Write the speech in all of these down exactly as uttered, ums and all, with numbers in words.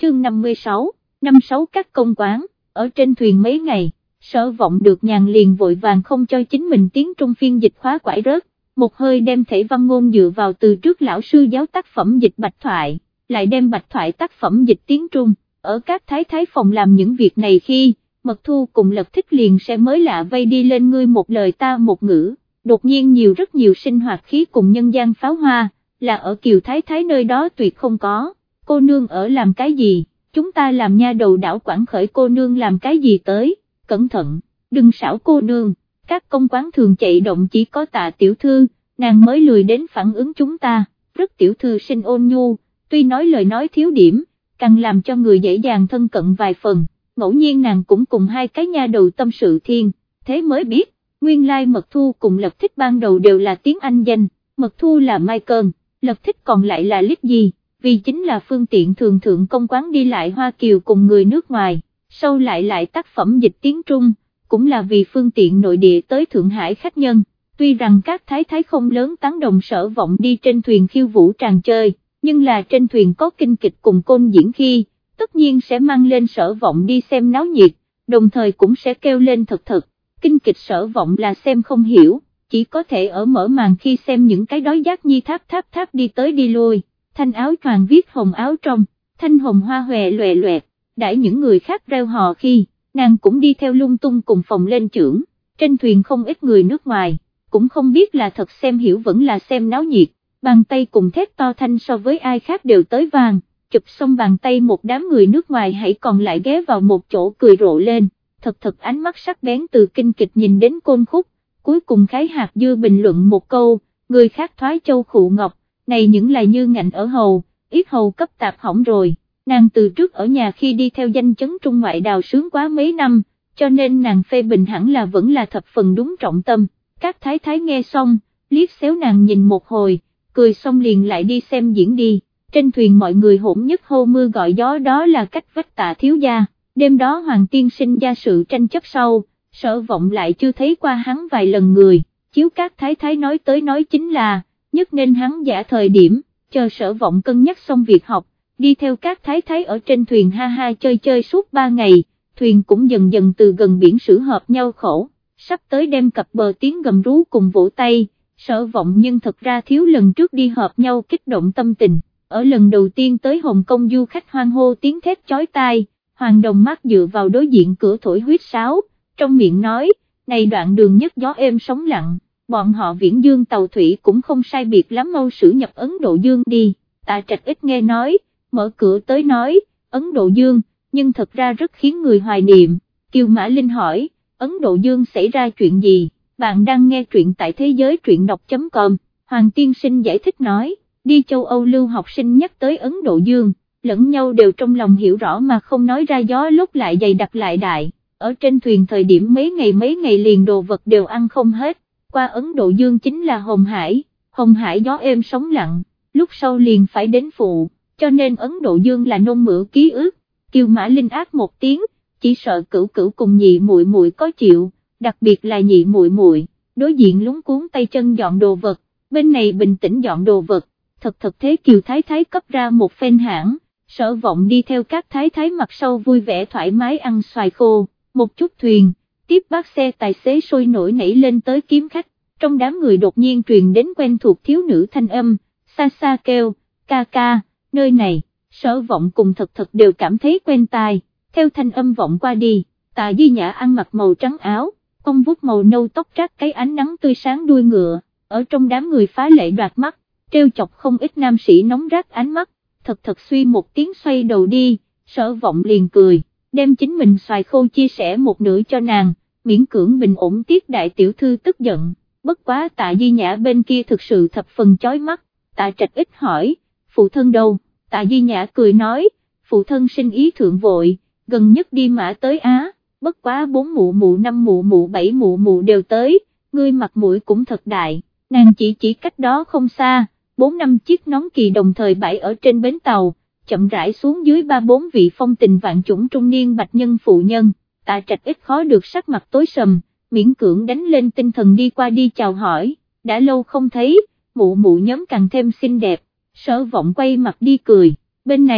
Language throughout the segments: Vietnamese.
chương năm mươi sáu, năm sáu các công quán, ở trên thuyền mấy ngày, Sở Vọng được nhàn liền vội vàng không cho chính mình tiếng Trung phiên dịch khóa quải rớt, một hơi đem thể văn ngôn dựa vào từ trước lão sư giáo tác phẩm dịch bạch thoại, lại đem bạch thoại tác phẩm dịch tiếng Trung, ở các thái thái phòng làm những việc này khi, Mật Thu cùng Lật Thích liền sẽ mới lạ vây đi lên ngươi một lời ta một ngữ, đột nhiên nhiều rất nhiều sinh hoạt khí cùng nhân gian pháo hoa, là ở Kiều Thái Thái nơi đó tuyệt không có, cô nương ở làm cái gì, chúng ta làm nha đầu đảo quản khởi cô nương làm cái gì tới, cẩn thận, đừng xảo cô nương, các công quán thường chạy động chỉ có Tạ tiểu thư, nàng mới lười đến phản ứng chúng ta, rất tiểu thư sinh ôn nhu, tuy nói lời nói thiếu điểm, càng làm cho người dễ dàng thân cận vài phần, ngẫu nhiên nàng cũng cùng hai cái nha đầu tâm sự thiên, thế mới biết, nguyên lai Mật Thu cùng Lật Thích ban đầu đều là tiếng Anh danh, Mật Thu là Michael, Lật Thích còn lại là Lizzie, vì chính là phương tiện thường thượng công quán đi lại Hoa Kiều cùng người nước ngoài, sau lại lại tác phẩm dịch tiếng Trung, cũng là vì phương tiện nội địa tới Thượng Hải khách nhân, tuy rằng các thái thái không lớn tán đồng Sở Vọng đi trên thuyền khiêu vũ tràn chơi, nhưng là trên thuyền có kinh kịch cùng côn diễn khi, tất nhiên sẽ mang lên Sở Vọng đi xem náo nhiệt, đồng thời cũng sẽ kêu lên thật thật, kinh kịch Sở Vọng là xem không hiểu, chỉ có thể ở mở màn khi xem những cái đói giác nhi tháp tháp tháp đi tới đi lui, thanh áo choàng viết hồng áo trong, thanh hồng hoa hòe loẹ loẹt, đãi những người khác reo hò khi, nàng cũng đi theo lung tung cùng phòng lên chưởng, trên thuyền không ít người nước ngoài, cũng không biết là thật xem hiểu vẫn là xem náo nhiệt, bàn tay cùng thét to thanh so với ai khác đều tới vàng, chụp xong bàn tay một đám người nước ngoài hãy còn lại ghé vào một chỗ cười rộ lên, thật thật ánh mắt sắc bén từ kinh kịch nhìn đến côn khúc, cuối cùng Khái Hạt Dưa bình luận một câu, người khác thoái châu khụ ngọc, này những là như ngạnh ở hầu, ít hầu cấp tạp hỏng rồi, nàng từ trước ở nhà khi đi theo danh chấn Trung ngoại đào sướng quá mấy năm, cho nên nàng phê bình hẳn là vẫn là thập phần đúng trọng tâm, các thái thái nghe xong, liếc xéo nàng nhìn một hồi, cười xong liền lại đi xem diễn đi, trên thuyền mọi người hỗn nhất hô mưa gọi gió đó là cách vách Tạ thiếu gia, đêm đó Hoàng tiên sinh gia sự tranh chấp sau, Sở Vọng lại chưa thấy qua hắn vài lần người, chiếu các thái thái nói tới nói chính là, nhất nên hắn giả thời điểm, chờ Sở Vọng cân nhắc xong việc học, đi theo các thái thái ở trên thuyền ha ha chơi chơi suốt ba ngày, thuyền cũng dần dần từ gần biển sử hợp nhau khổ, sắp tới đem cặp bờ tiếng gầm rú cùng vỗ tay, Sở Vọng nhưng thật ra thiếu lần trước đi hợp nhau kích động tâm tình, ở lần đầu tiên tới Hồng Kông du khách hoan hô tiếng thét chói tai, Hoàng Đồng mắt dựa vào đối diện cửa thổi huýt sáo, trong miệng nói, này đoạn đường nhất gió êm sóng lặng, bọn họ viễn dương tàu thủy cũng không sai biệt lắm mau sử nhập Ấn Độ Dương đi, Tạ Trạch ít nghe nói, mở cửa tới nói, Ấn Độ Dương, nhưng thật ra rất khiến người hoài niệm, Kiều Mã Linh hỏi, Ấn Độ Dương xảy ra chuyện gì, bạn đang nghe truyện tại thế giới truyện đọc.com, Hoàng tiên sinh giải thích nói, đi châu Âu lưu học sinh nhắc tới Ấn Độ Dương, lẫn nhau đều trong lòng hiểu rõ mà không nói ra gió lúc lại dày đặc lại đại, ở trên thuyền thời điểm mấy ngày mấy ngày liền đồ vật đều ăn không hết, qua Ấn Độ Dương chính là Hồng Hải, Hồng Hải gió êm sóng lặng, lúc sau liền phải đến phụ, cho nên Ấn Độ Dương là nôn mửa ký ức, Kiều Mã Linh ác một tiếng, chỉ sợ cửu cửu cùng nhị muội muội có chịu, đặc biệt là nhị muội muội, đối diện lúng cuốn tay chân dọn đồ vật, bên này bình tĩnh dọn đồ vật, thật thật thế Kiều Thái Thái cấp ra một phen hãng, Sở Vọng đi theo các thái thái mặt sau vui vẻ thoải mái ăn xoài khô, một chút thuyền, tiếp bác xe tài xế sôi nổi nảy lên tới kiếm khách, trong đám người đột nhiên truyền đến quen thuộc thiếu nữ thanh âm, xa xa kêu, ca ca, nơi này, Sở Vọng cùng thật thật đều cảm thấy quen tai, theo thanh âm vọng qua đi, Tạ Di Nhã ăn mặc màu trắng áo, cong vuốt màu nâu tóc trát cái ánh nắng tươi sáng đuôi ngựa, ở trong đám người phá lệ đoạt mắt, trêu chọc không ít nam sĩ nóng rát ánh mắt, thật thật suy một tiếng xoay đầu đi, Sở Vọng liền cười, đem chính mình xoài khô chia sẻ một nửa cho nàng, miễn cưỡng bình ổn tiết đại tiểu thư tức giận, bất quá Tạ Di Nhã bên kia thực sự thập phần chói mắt, Tạ Trạch ít hỏi, phụ thân đâu, Tạ Di Nhã cười nói, phụ thân sinh ý thượng vội, gần nhất đi mã tới Á, bất quá bốn mụ mụ năm mụ mụ bảy mụ mụ đều tới, ngươi mặt mũi cũng thật đại, nàng chỉ chỉ cách đó không xa, bốn năm chiếc nón kỳ đồng thời bãi ở trên bến tàu, chậm rãi xuống dưới ba bốn vị phong tình vạn chủng trung niên bạch nhân phụ nhân, Tạ Trạch ít khó được sắc mặt tối sầm, miễn cưỡng đánh lên tinh thần đi qua đi chào hỏi, đã lâu không thấy, mụ mụ nhóm càng thêm xinh đẹp, Sở Vọng quay mặt đi cười, bên này,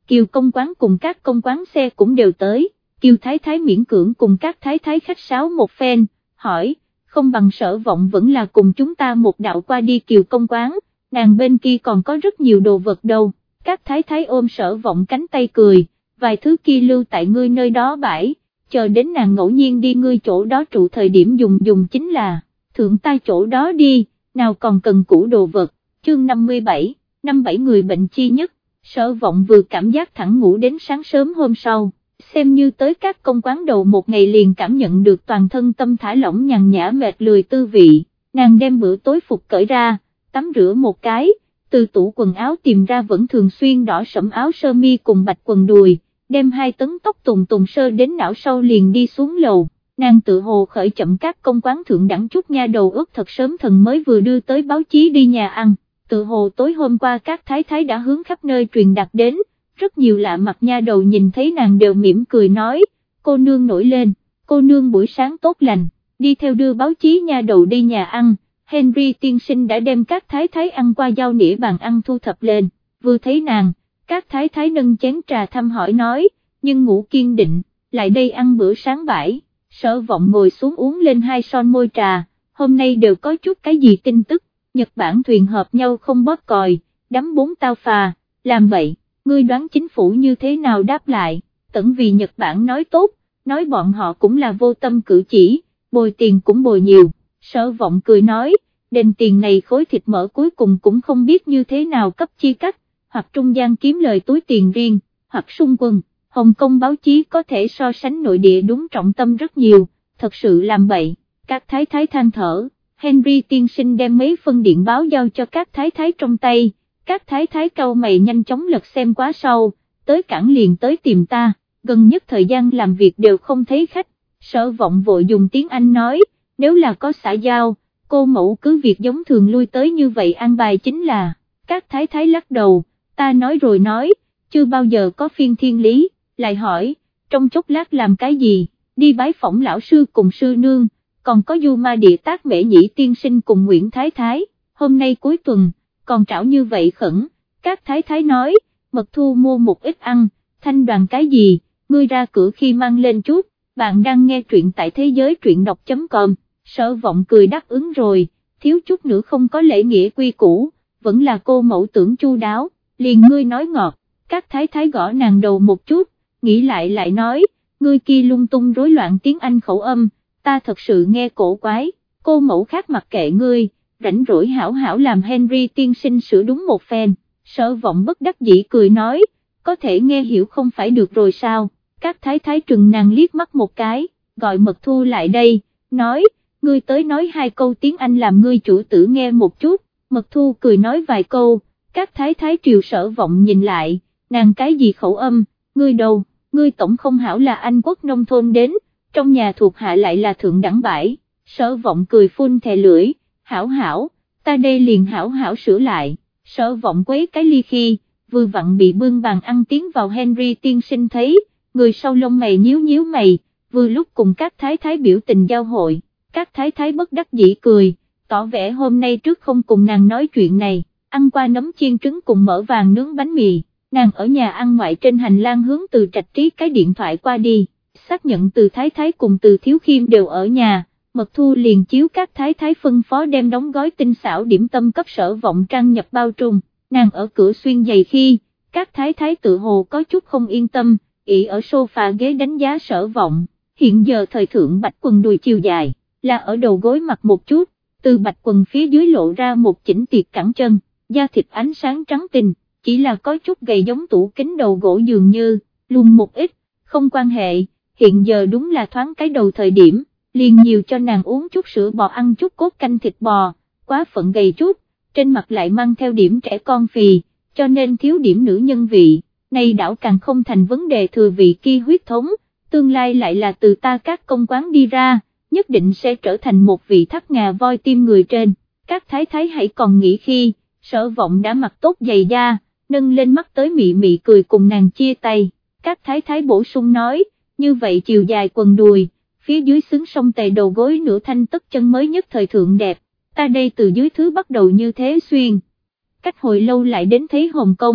Kiều công quán cùng các công quán xe cũng đều tới, Kiều Thái Thái miễn cưỡng cùng các Thái Thái khách sáo một phen, hỏi, không bằng Sở Vọng vẫn là cùng chúng ta một đạo qua đi Kiều công quán, nàng bên kia còn có rất nhiều đồ vật đâu, các Thái Thái ôm Sở Vọng cánh tay cười, vài thứ kia lưu tại ngươi nơi đó bãi, chờ đến nàng ngẫu nhiên đi ngươi chỗ đó trụ thời điểm dùng dùng chính là, thượng ta chỗ đó đi, nào còn cần cũ đồ vật, chương năm mươi bảy, năm bảy người bệnh chi nhất, Sở Vọng vừa cảm giác thẳng ngủ đến sáng sớm hôm sau, xem như tới các công quán đầu một ngày liền cảm nhận được toàn thân tâm thả lỏng nhàn nhã mệt lười tư vị, nàng đem bữa tối phục cởi ra, tắm rửa một cái, từ tủ quần áo tìm ra vẫn thường xuyên đỏ sẫm áo sơ mi cùng bạch quần đùi, đem hai tấn tóc tùng tùng sơ đến não sau liền đi xuống lầu, nàng tự hồ khởi chậm các công quán thượng đẳng chút nha đầu ước thật sớm thần mới vừa đưa tới báo chí đi nhà ăn, tự hồ tối hôm qua các thái thái đã hướng khắp nơi truyền đạt đến, rất nhiều lạ mặt nha đầu nhìn thấy nàng đều mỉm cười nói, cô nương nổi lên, cô nương buổi sáng tốt lành, đi theo đưa báo chí nha đầu đi nhà ăn, Henry tiên sinh đã đem các thái thái ăn qua dao nĩa bàn ăn thu thập lên, vừa thấy nàng, các thái thái nâng chén trà thăm hỏi nói, nhưng ngủ kiên định, lại đây ăn bữa sáng bãi, Sở Vọng ngồi xuống uống lên hai son môi trà, hôm nay đều có chút cái gì tin tức, Nhật Bản thuyền hợp nhau không bóp còi, đắm bốn tàu phà, làm vậy, ngươi đoán chính phủ như thế nào đáp lại, tẩn vì Nhật Bản nói tốt, nói bọn họ cũng là vô tâm cử chỉ, bồi tiền cũng bồi nhiều, Sở Vọng cười nói, đền tiền này khối thịt mỡ cuối cùng cũng không biết như thế nào cấp chia cắt, hoặc trung gian kiếm lời túi tiền riêng, hoặc xung quân, Hồng Kông báo chí có thể so sánh nội địa đúng trọng tâm rất nhiều, thật sự làm bậy, các thái thái than thở, Henry tiên sinh đem mấy phân điện báo giao cho các thái thái trong tay, các thái thái cau mày nhanh chóng lật xem quá sau, tới cảng liền tới tìm ta, gần nhất thời gian làm việc đều không thấy khách, Sở Vọng vội dùng tiếng Anh nói, nếu là có xã giao, cô mẫu cứ việc giống thường lui tới như vậy an bài chính là, các thái thái lắc đầu, ta nói rồi nói, chưa bao giờ có phiên thiên lý, lại hỏi, trong chốc lát làm cái gì, đi bái phỏng lão sư cùng sư nương, còn có Du Ma Địa Tác Mễ Nhĩ tiên sinh cùng Nguyễn Thái Thái, hôm nay cuối tuần, còn trảo như vậy khẩn, các thái thái nói, Mật Thu mua một ít ăn, thanh đoàn cái gì, ngươi ra cửa khi mang lên chút, bạn đang nghe truyện tại thế giới truyện đọc chấm com, Sở Vọng cười đáp ứng rồi, thiếu chút nữa không có lễ nghĩa quy củ, vẫn là cô mẫu tưởng chu đáo, liền ngươi nói ngọt, các thái thái gõ nàng đầu một chút, nghĩ lại lại nói, ngươi kia lung tung rối loạn tiếng Anh khẩu âm, ta thật sự nghe cổ quái, cô mẫu khác mặc kệ ngươi, rảnh rỗi hảo hảo làm Henry tiên sinh sửa đúng một phen, Sở Vọng bất đắc dĩ cười nói, có thể nghe hiểu không phải được rồi sao, các thái thái trừng nàng liếc mắt một cái, gọi Mật Thu lại đây, nói, ngươi tới nói hai câu tiếng Anh làm ngươi chủ tử nghe một chút, Mật Thu cười nói vài câu, các thái thái triều Sở Vọng nhìn lại, nàng cái gì khẩu âm, ngươi đâu, ngươi tổng không hảo là Anh quốc nông thôn đến, trong nhà thuộc hạ lại là thượng đẳng bãi, Sở Vọng cười phun thè lưỡi, hảo hảo, ta đây liền hảo hảo sửa lại, Sở Vọng quấy cái ly khi, vừa vặn bị bưng bàn ăn tiến vào Henry tiên sinh thấy, người sau lông mày nhíu nhíu mày, vừa lúc cùng các thái thái biểu tình giao hội, các thái thái bất đắc dĩ cười, tỏ vẻ hôm nay trước không cùng nàng nói chuyện này, ăn qua nấm chiên trứng cùng mỡ vàng nướng bánh mì, nàng ở nhà ăn ngoại trên hành lang hướng Từ Trạch Trí cái điện thoại qua đi, xác nhận Từ Thái Thái cùng Từ Thiếu Khiêm đều ở nhà, Mật Thu liền chiếu các thái thái phân phó đem đóng gói tinh xảo điểm tâm cấp Sở Vọng trang nhập bao trung, nàng ở cửa xuyên giày khi, các thái thái tự hồ có chút không yên tâm, ỷ ở sofa ghế đánh giá Sở Vọng, hiện giờ thời thượng bạch quần đùi chiều dài, là ở đầu gối mặt một chút, từ bạch quần phía dưới lộ ra một chỉnh tiệt cẳng chân, da thịt ánh sáng trắng tinh, chỉ là có chút gầy giống tủ kính đầu gỗ dường như, lùn một ít, không quan hệ, hiện giờ đúng là thoáng cái đầu thời điểm, liền nhiều cho nàng uống chút sữa bò ăn chút cốt canh thịt bò, quá phận gầy chút, trên mặt lại mang theo điểm trẻ con phì, cho nên thiếu điểm nữ nhân vị, này đảo càng không thành vấn đề thừa vị kia huyết thống, tương lai lại là từ ta các công quán đi ra, nhất định sẽ trở thành một vị thắt ngà voi tim người trên, các thái thái hãy còn nghĩ khi, Sở Vọng đã mặc tốt giày da, nâng lên mắt tới mị mị cười cùng nàng chia tay, các thái thái bổ sung nói, như vậy chiều dài quần đùi, phía dưới xứng song tề đầu gối nửa thanh tất chân mới nhất thời thượng đẹp, ta đây từ dưới thứ bắt đầu như thế xuyên, cách hồi lâu lại đến thấy Hồng Kông,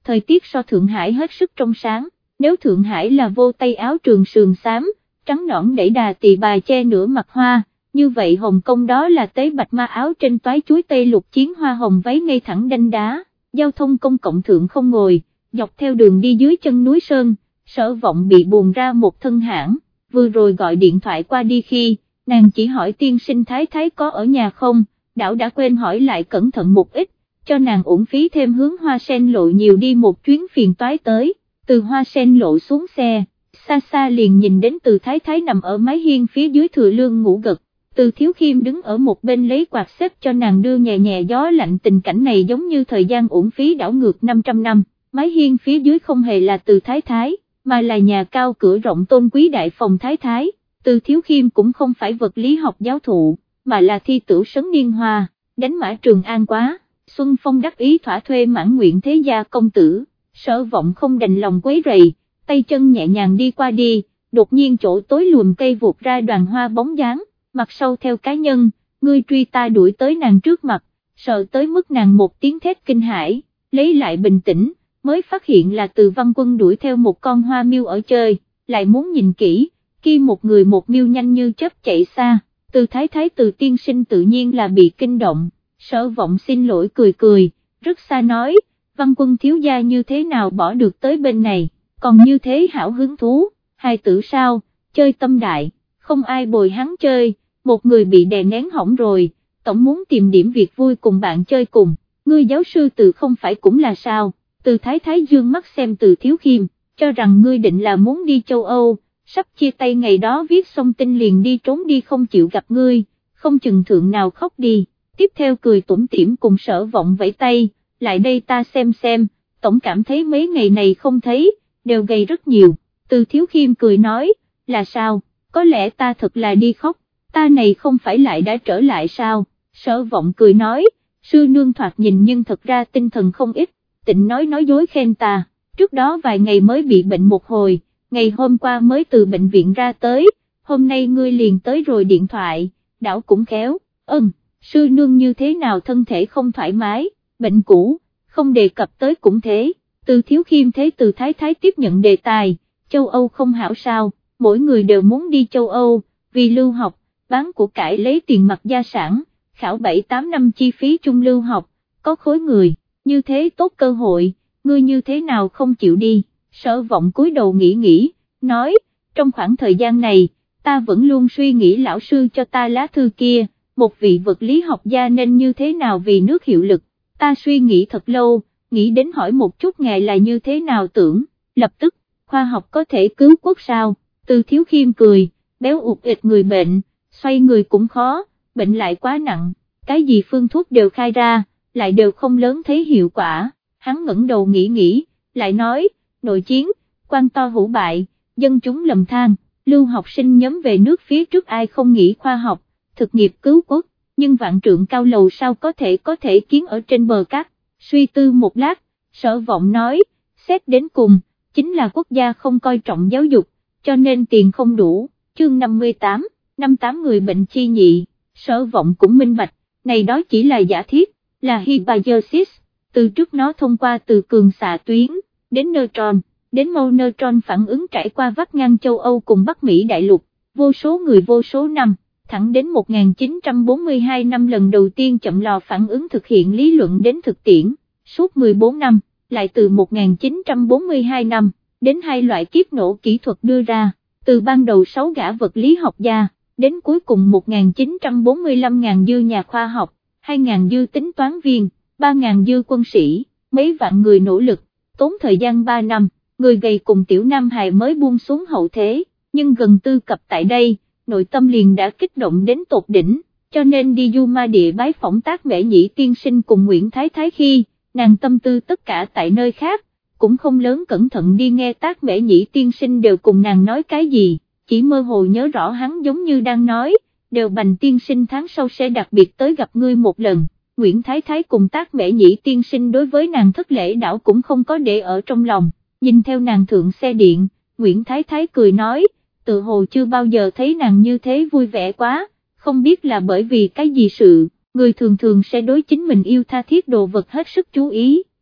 thời tiết so Thượng Hải hết sức trong sáng, nếu Thượng Hải là vô tay áo trường sườn xám, trắng nõn đẩy đà tỳ bà che nửa mặt hoa, như vậy Hồng Kông đó là tế bạch ma áo trên toái chuối tây lục chiến hoa hồng váy ngay thẳng đanh đá, giao thông công cộng thượng không ngồi, dọc theo đường đi dưới chân núi Sơn, Sở Vọng bị buồn ra một thân hãn, vừa rồi gọi điện thoại qua đi khi, nàng chỉ hỏi tiên sinh thái thái có ở nhà không, đảo đã quên hỏi lại cẩn thận một ít, cho nàng uổng phí thêm hướng Hoa Sen Lộ nhiều đi một chuyến phiền toái tới, từ Hoa Sen Lộ xuống xe, xa xa liền nhìn đến Từ thái thái nằm ở mái hiên phía dưới thừa lương ngủ gật. Từ Thiếu Khiêm đứng ở một bên lấy quạt xếp cho nàng đưa nhẹ nhẹ gió lạnh, tình cảnh này giống như thời gian uổng phí đảo ngược năm trăm năm, mái hiên phía dưới không hề là Từ Thái Thái, mà là nhà cao cửa rộng tôn quý đại phòng Thái Thái, Từ Thiếu Khiêm cũng không phải vật lý học giáo thụ, mà là thi tử Sấn Niên Hoa, đánh mã Trường An quá, Xuân Phong đắc ý thỏa thuê mãn nguyện thế gia công tử, Sở Vọng không đành lòng quấy rầy, tay chân nhẹ nhàng đi qua đi, đột nhiên chỗ tối lùm cây vụt ra đoàn hoa bóng dáng. Mặt sau theo cá nhân, ngươi truy ta đuổi tới nàng trước mặt, sợ tới mức nàng một tiếng thét kinh hãi, lấy lại bình tĩnh, mới phát hiện là Từ Văn Quân đuổi theo một con hoa miêu ở chơi, lại muốn nhìn kỹ, khi một người một miêu nhanh như chớp chạy xa, Từ Thái Thái Từ tiên sinh tự nhiên là bị kinh động, Sở Vọng xin lỗi cười cười, rất xa nói, Văn Quân thiếu gia như thế nào bỏ được tới bên này, còn như thế hảo hứng thú, hài tử sao, chơi tâm đại, không ai bồi hắn chơi, một người bị đè nén hỏng rồi, tổng muốn tìm điểm việc vui cùng bạn chơi cùng, ngươi giáo sư Từ không phải cũng là sao, Từ Thái Thái dương mắt xem Từ Thiếu Khiêm, cho rằng ngươi định là muốn đi châu Âu, sắp chia tay ngày đó viết xong tin liền đi trốn đi không chịu gặp ngươi, không chừng thượng nào khóc đi, tiếp theo cười tủm tỉm cùng Sở Vọng vẫy tay, lại đây ta xem xem, tổng cảm thấy mấy ngày này không thấy, đều gầy rất nhiều, Từ Thiếu Khiêm cười nói, là sao? Có lẽ ta thật là đi khóc, ta này không phải lại đã trở lại sao, Sở Vọng cười nói, sư nương thoạt nhìn nhưng thật ra tinh thần không ít, Tịnh nói nói dối khen ta, trước đó vài ngày mới bị bệnh một hồi, ngày hôm qua mới từ bệnh viện ra tới, hôm nay ngươi liền tới rồi điện thoại, đảo cũng khéo, ừm, sư nương như thế nào thân thể không thoải mái, bệnh cũ, không đề cập tới cũng thế, Từ Thiếu Khiêm thế Từ Thái Thái tiếp nhận đề tài, châu Âu không hảo sao. Mỗi người đều muốn đi châu Âu, vì lưu học, bán của cải lấy tiền mặt gia sản, khảo bảy tám năm chi phí chung lưu học, có khối người, như thế tốt cơ hội, ngươi như thế nào không chịu đi, Sở Vọng cúi đầu nghĩ nghĩ, nói, trong khoảng thời gian này, ta vẫn luôn suy nghĩ lão sư cho ta lá thư kia, một vị vật lý học gia nên như thế nào vì nước hiệu lực, ta suy nghĩ thật lâu, nghĩ đến hỏi một chút ngài là như thế nào tưởng, lập tức, khoa học có thể cứu quốc sao? Từ Thiếu Khiêm cười, béo ụt ịch người bệnh, xoay người cũng khó, bệnh lại quá nặng, cái gì phương thuốc đều khai ra, lại đều không lớn thấy hiệu quả, hắn ngẩng đầu nghĩ nghĩ, lại nói, nội chiến, quan to hữu bại, dân chúng lầm than, lưu học sinh nhóm về nước phía trước ai không nghĩ khoa học, thực nghiệp cứu quốc, nhưng vạn trượng cao lầu sao có thể có thể kiến ở trên bờ cát, suy tư một lát, Sở Vọng nói, xét đến cùng, chính là quốc gia không coi trọng giáo dục, cho nên tiền không đủ, chương năm mươi tám, năm tám người bệnh chi nhị, Sở Vọng cũng minh bạch, này đó chỉ là giả thiết, là hypothesis, từ trước nó thông qua từ cường xạ tuyến, đến neutron, đến mâu neutron phản ứng trải qua vắt ngang châu Âu cùng Bắc Mỹ đại lục, vô số người vô số năm, thẳng đến một nghìn chín trăm bốn mươi hai năm lần đầu tiên chậm lò phản ứng thực hiện lý luận đến thực tiễn, suốt mười bốn năm, lại từ một nghìn chín trăm bốn mươi hai năm, đến hai loại kiếp nổ kỹ thuật đưa ra, từ ban đầu sáu gã vật lý học gia, đến cuối cùng một nghìn chín trăm bốn mươi lăm ngàn dư nhà khoa học, hai ngàn dư tính toán viên, ba ngàn dư quân sĩ, mấy vạn người nỗ lực, tốn thời gian ba năm, người gầy cùng tiểu Nam Hài mới buông xuống hậu thế, nhưng gần tư cập tại đây, nội tâm liền đã kích động đến tột đỉnh, cho nên đi Du Ma Địa bái phỏng Tác Mễ Nhĩ tiên sinh cùng Nguyễn Thái Thái khi, nàng tâm tư tất cả tại nơi khác, cũng không lớn cẩn thận đi nghe Tác Mễ Nhĩ tiên sinh đều cùng nàng nói cái gì, chỉ mơ hồ nhớ rõ hắn giống như đang nói, đều Bành tiên sinh tháng sau sẽ đặc biệt tới gặp ngươi một lần. Nguyễn Thái Thái cùng Tác Mễ Nhĩ tiên sinh đối với nàng thất lễ đảo cũng không có để ở trong lòng, nhìn theo nàng thượng xe điện, Nguyễn Thái Thái cười nói, tự hồ chưa bao giờ thấy nàng như thế vui vẻ quá, không biết là bởi vì cái gì sự, người thường thường sẽ đối chính mình yêu tha thiết đồ vật hết sức chú ý,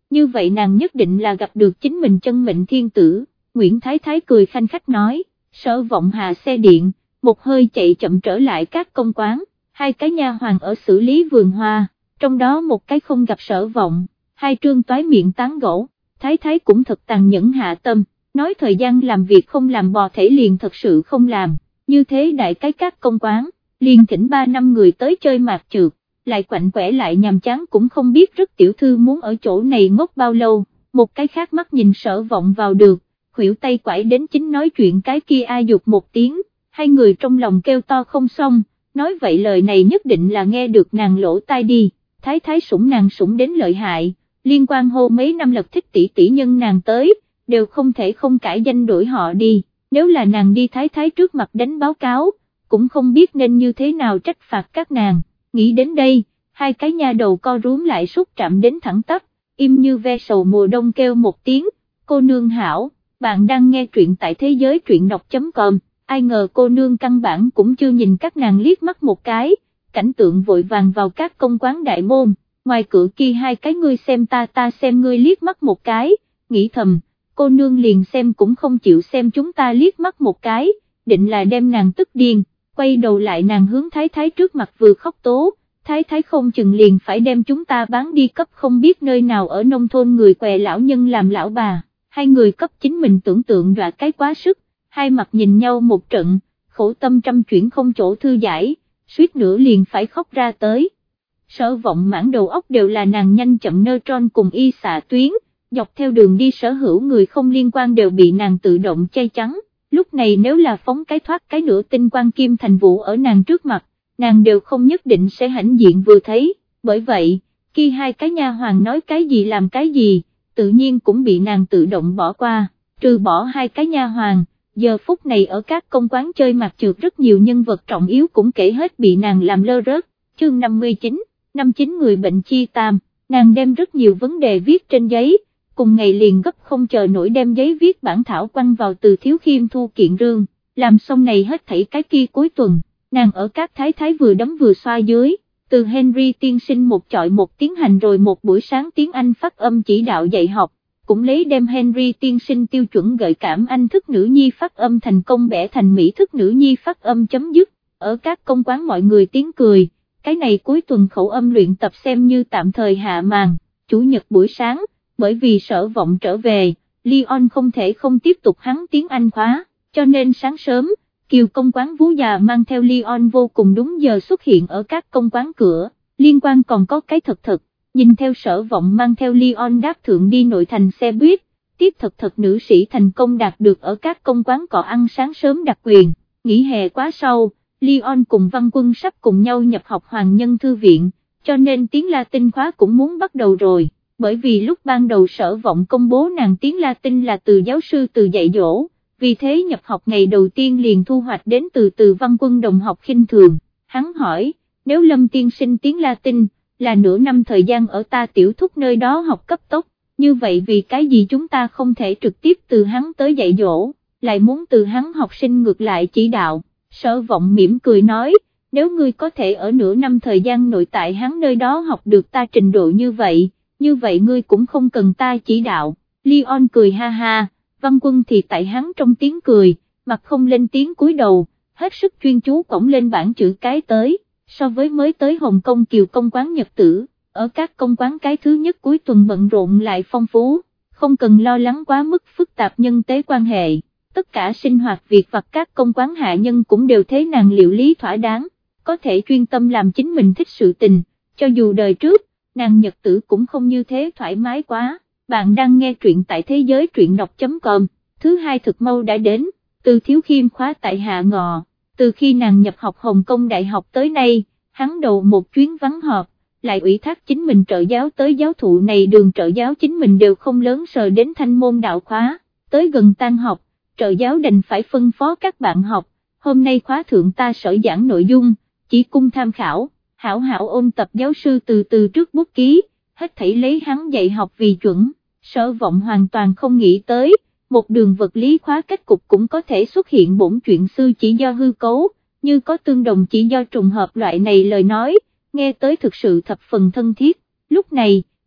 như vậy nàng nhất định là gặp được chính mình chân mệnh thiên tử. Nguyễn Thái Thái cười khanh khách nói, Sở Vọng hạ xe điện, một hơi chạy chậm trở lại các công quán, hai cái nha hoàn ở xử lý vườn hoa, trong đó một cái không gặp Sở Vọng, hai trương toái miệng tán gẫu. Thái Thái cũng thật tàn nhẫn hạ tâm, nói thời gian làm việc không làm bò thể liền thật sự không làm, như thế đại cái các công quán, liền thỉnh ba năm người tới chơi mạc trượt, lại quạnh quẻ lại nhàm chán cũng không biết rất tiểu thư muốn ở chỗ này ngốc bao lâu. Một cái khác mắt nhìn Sở Vọng vào được, khuỷu tay quải đến chính nói chuyện cái kia ai dục một tiếng, hai người trong lòng kêu to không xong, nói vậy lời này nhất định là nghe được nàng lỗ tai đi. Thái Thái sủng nàng sủng đến lợi hại, liên quan hô mấy năm lật thích tỷ tỷ nhân nàng tới, đều không thể không cải danh đổi họ đi, nếu là nàng đi Thái Thái trước mặt đánh báo cáo, cũng không biết nên như thế nào trách phạt các nàng. Nghĩ đến đây, hai cái nha đầu co rúm lại xúc chạm đến thẳng tắp, im như ve sầu mùa đông kêu một tiếng, cô nương hảo, bạn đang nghe truyện tại thế giới truyện đọc.com, ai ngờ cô nương căn bản cũng chưa nhìn các nàng liếc mắt một cái, cảnh tượng vội vàng vào các công quán đại môn, ngoài cửa kia hai cái ngươi xem ta ta xem ngươi liếc mắt một cái, nghĩ thầm, cô nương liền xem cũng không chịu xem chúng ta liếc mắt một cái, định là đem nàng tức điên, quay đầu lại nàng hướng Thái Thái trước mặt vừa khóc tố, Thái Thái không chừng liền phải đem chúng ta bán đi cấp không biết nơi nào ở nông thôn người què lão nhân làm lão bà, hai người cấp chính mình tưởng tượng dọa cái quá sức, hai mặt nhìn nhau một trận, khổ tâm trăm chuyển không chỗ thư giải, suýt nữa liền phải khóc ra tới. Sở Vọng mãn đầu óc đều là nàng nhanh chậm neutron cùng y xạ tuyến, dọc theo đường đi sở hữu người không liên quan đều bị nàng tự động che chắn, lúc này nếu là phóng cái thoát cái nửa tinh quan Kim Thành Vũ ở nàng trước mặt, nàng đều không nhất định sẽ hãnh diện vừa thấy, bởi vậy, khi hai cái nha hoàng nói cái gì làm cái gì, tự nhiên cũng bị nàng tự động bỏ qua, trừ bỏ hai cái nha hoàng, giờ phút này ở các công quán chơi mặt trượt rất nhiều nhân vật trọng yếu cũng kể hết bị nàng làm lơ rớt. Chương năm mươi chín, năm chín người bệnh chi tam, nàng đem rất nhiều vấn đề viết trên giấy, cùng ngày liền gấp không chờ nổi đem giấy viết bản thảo quăng vào Từ Thiếu Khiêm thu kiện rương, làm xong này hết thảy cái kia cuối tuần, nàng ở các thái thái vừa đấm vừa xoa dưới, từ Henry tiên sinh một chọi một tiến hành rồi một buổi sáng tiếng Anh phát âm chỉ đạo dạy học, cũng lấy đem Henry tiên sinh tiêu chuẩn gợi cảm Anh thức nữ nhi phát âm thành công bẻ thành Mỹ thức nữ nhi phát âm chấm dứt, ở các công quán mọi người tiếng cười, cái này cuối tuần khẩu âm luyện tập xem như tạm thời hạ màn. Chủ nhật buổi sáng, bởi vì Sở Vọng trở về, Leon không thể không tiếp tục hắn tiếng Anh khóa, cho nên sáng sớm, Kiều công quán Vú già mang theo Leon vô cùng đúng giờ xuất hiện ở các công quán cửa, liên quan còn có cái thật thật, nhìn theo Sở Vọng mang theo Leon đáp thượng đi nội thành xe buýt, tiếp thật thật nữ sĩ thành công đạt được ở các công quán cọ ăn sáng sớm đặc quyền, nghỉ hè quá sau, Leon cùng Văn Quân sắp cùng nhau nhập học Hoàng Nhân Thư viện, cho nên tiếng Latin khóa cũng muốn bắt đầu rồi, bởi vì lúc ban đầu Sở Vọng công bố nàng tiếng Latin là từ giáo sư từ dạy dỗ, vì thế nhập học ngày đầu tiên liền thu hoạch đến từ từ Văn Quân đồng học khinh thường, hắn hỏi, nếu Lâm tiên sinh tiếng Latin, là nửa năm thời gian ở ta tiểu thúc nơi đó học cấp tốc, như vậy vì cái gì chúng ta không thể trực tiếp từ hắn tới dạy dỗ, lại muốn từ hắn học sinh ngược lại chỉ đạo. Sở Vọng mỉm cười nói, nếu ngươi có thể ở nửa năm thời gian nội tại hắn nơi đó học được ta trình độ như vậy, như vậy ngươi cũng không cần ta chỉ đạo. Leon cười ha ha, Văn Quân thì tại hắn trong tiếng cười, mặt không lên tiếng cúi đầu, hết sức chuyên chú cổng lên bảng chữ cái tới, so với mới tới Hồng Kông Kiều công quán nhật tử, ở các công quán cái thứ nhất cuối tuần bận rộn lại phong phú, không cần lo lắng quá mức phức tạp nhân tế quan hệ. Tất cả sinh hoạt việc vặt các công quán hạ nhân cũng đều thấy nàng liệu lý thỏa đáng, có thể chuyên tâm làm chính mình thích sự tình, cho dù đời trước, nàng nhật tử cũng không như thế thoải mái quá. Bạn đang nghe truyện tại thế giới truyện đọc.com, thứ hai thực mau đã đến, Từ Thiếu Khiêm khóa tại Hạ Ngọ, từ khi nàng nhập học Hồng Kông Đại học tới nay, hắn đầu một chuyến vắng họp, lại ủy thác chính mình trợ giáo tới giáo thụ này đường trợ giáo chính mình đều không lớn sờ đến thanh môn đạo khóa, tới gần tan học, trợ giáo đành phải phân phó các bạn học, hôm nay khóa thượng ta sở giảng nội dung, chỉ cung tham khảo, hảo hảo ôn tập giáo sư từ từ trước bút ký, hết thảy lấy hắn dạy học vì chuẩn. Sở Vọng hoàn toàn không nghĩ tới, một đường vật lý khóa kết cục cũng có thể xuất hiện bổn chuyện sư chỉ do hư cấu, như có tương đồng chỉ do trùng hợp loại này lời nói, nghe tới thực sự thập phần thân thiết. Lúc này,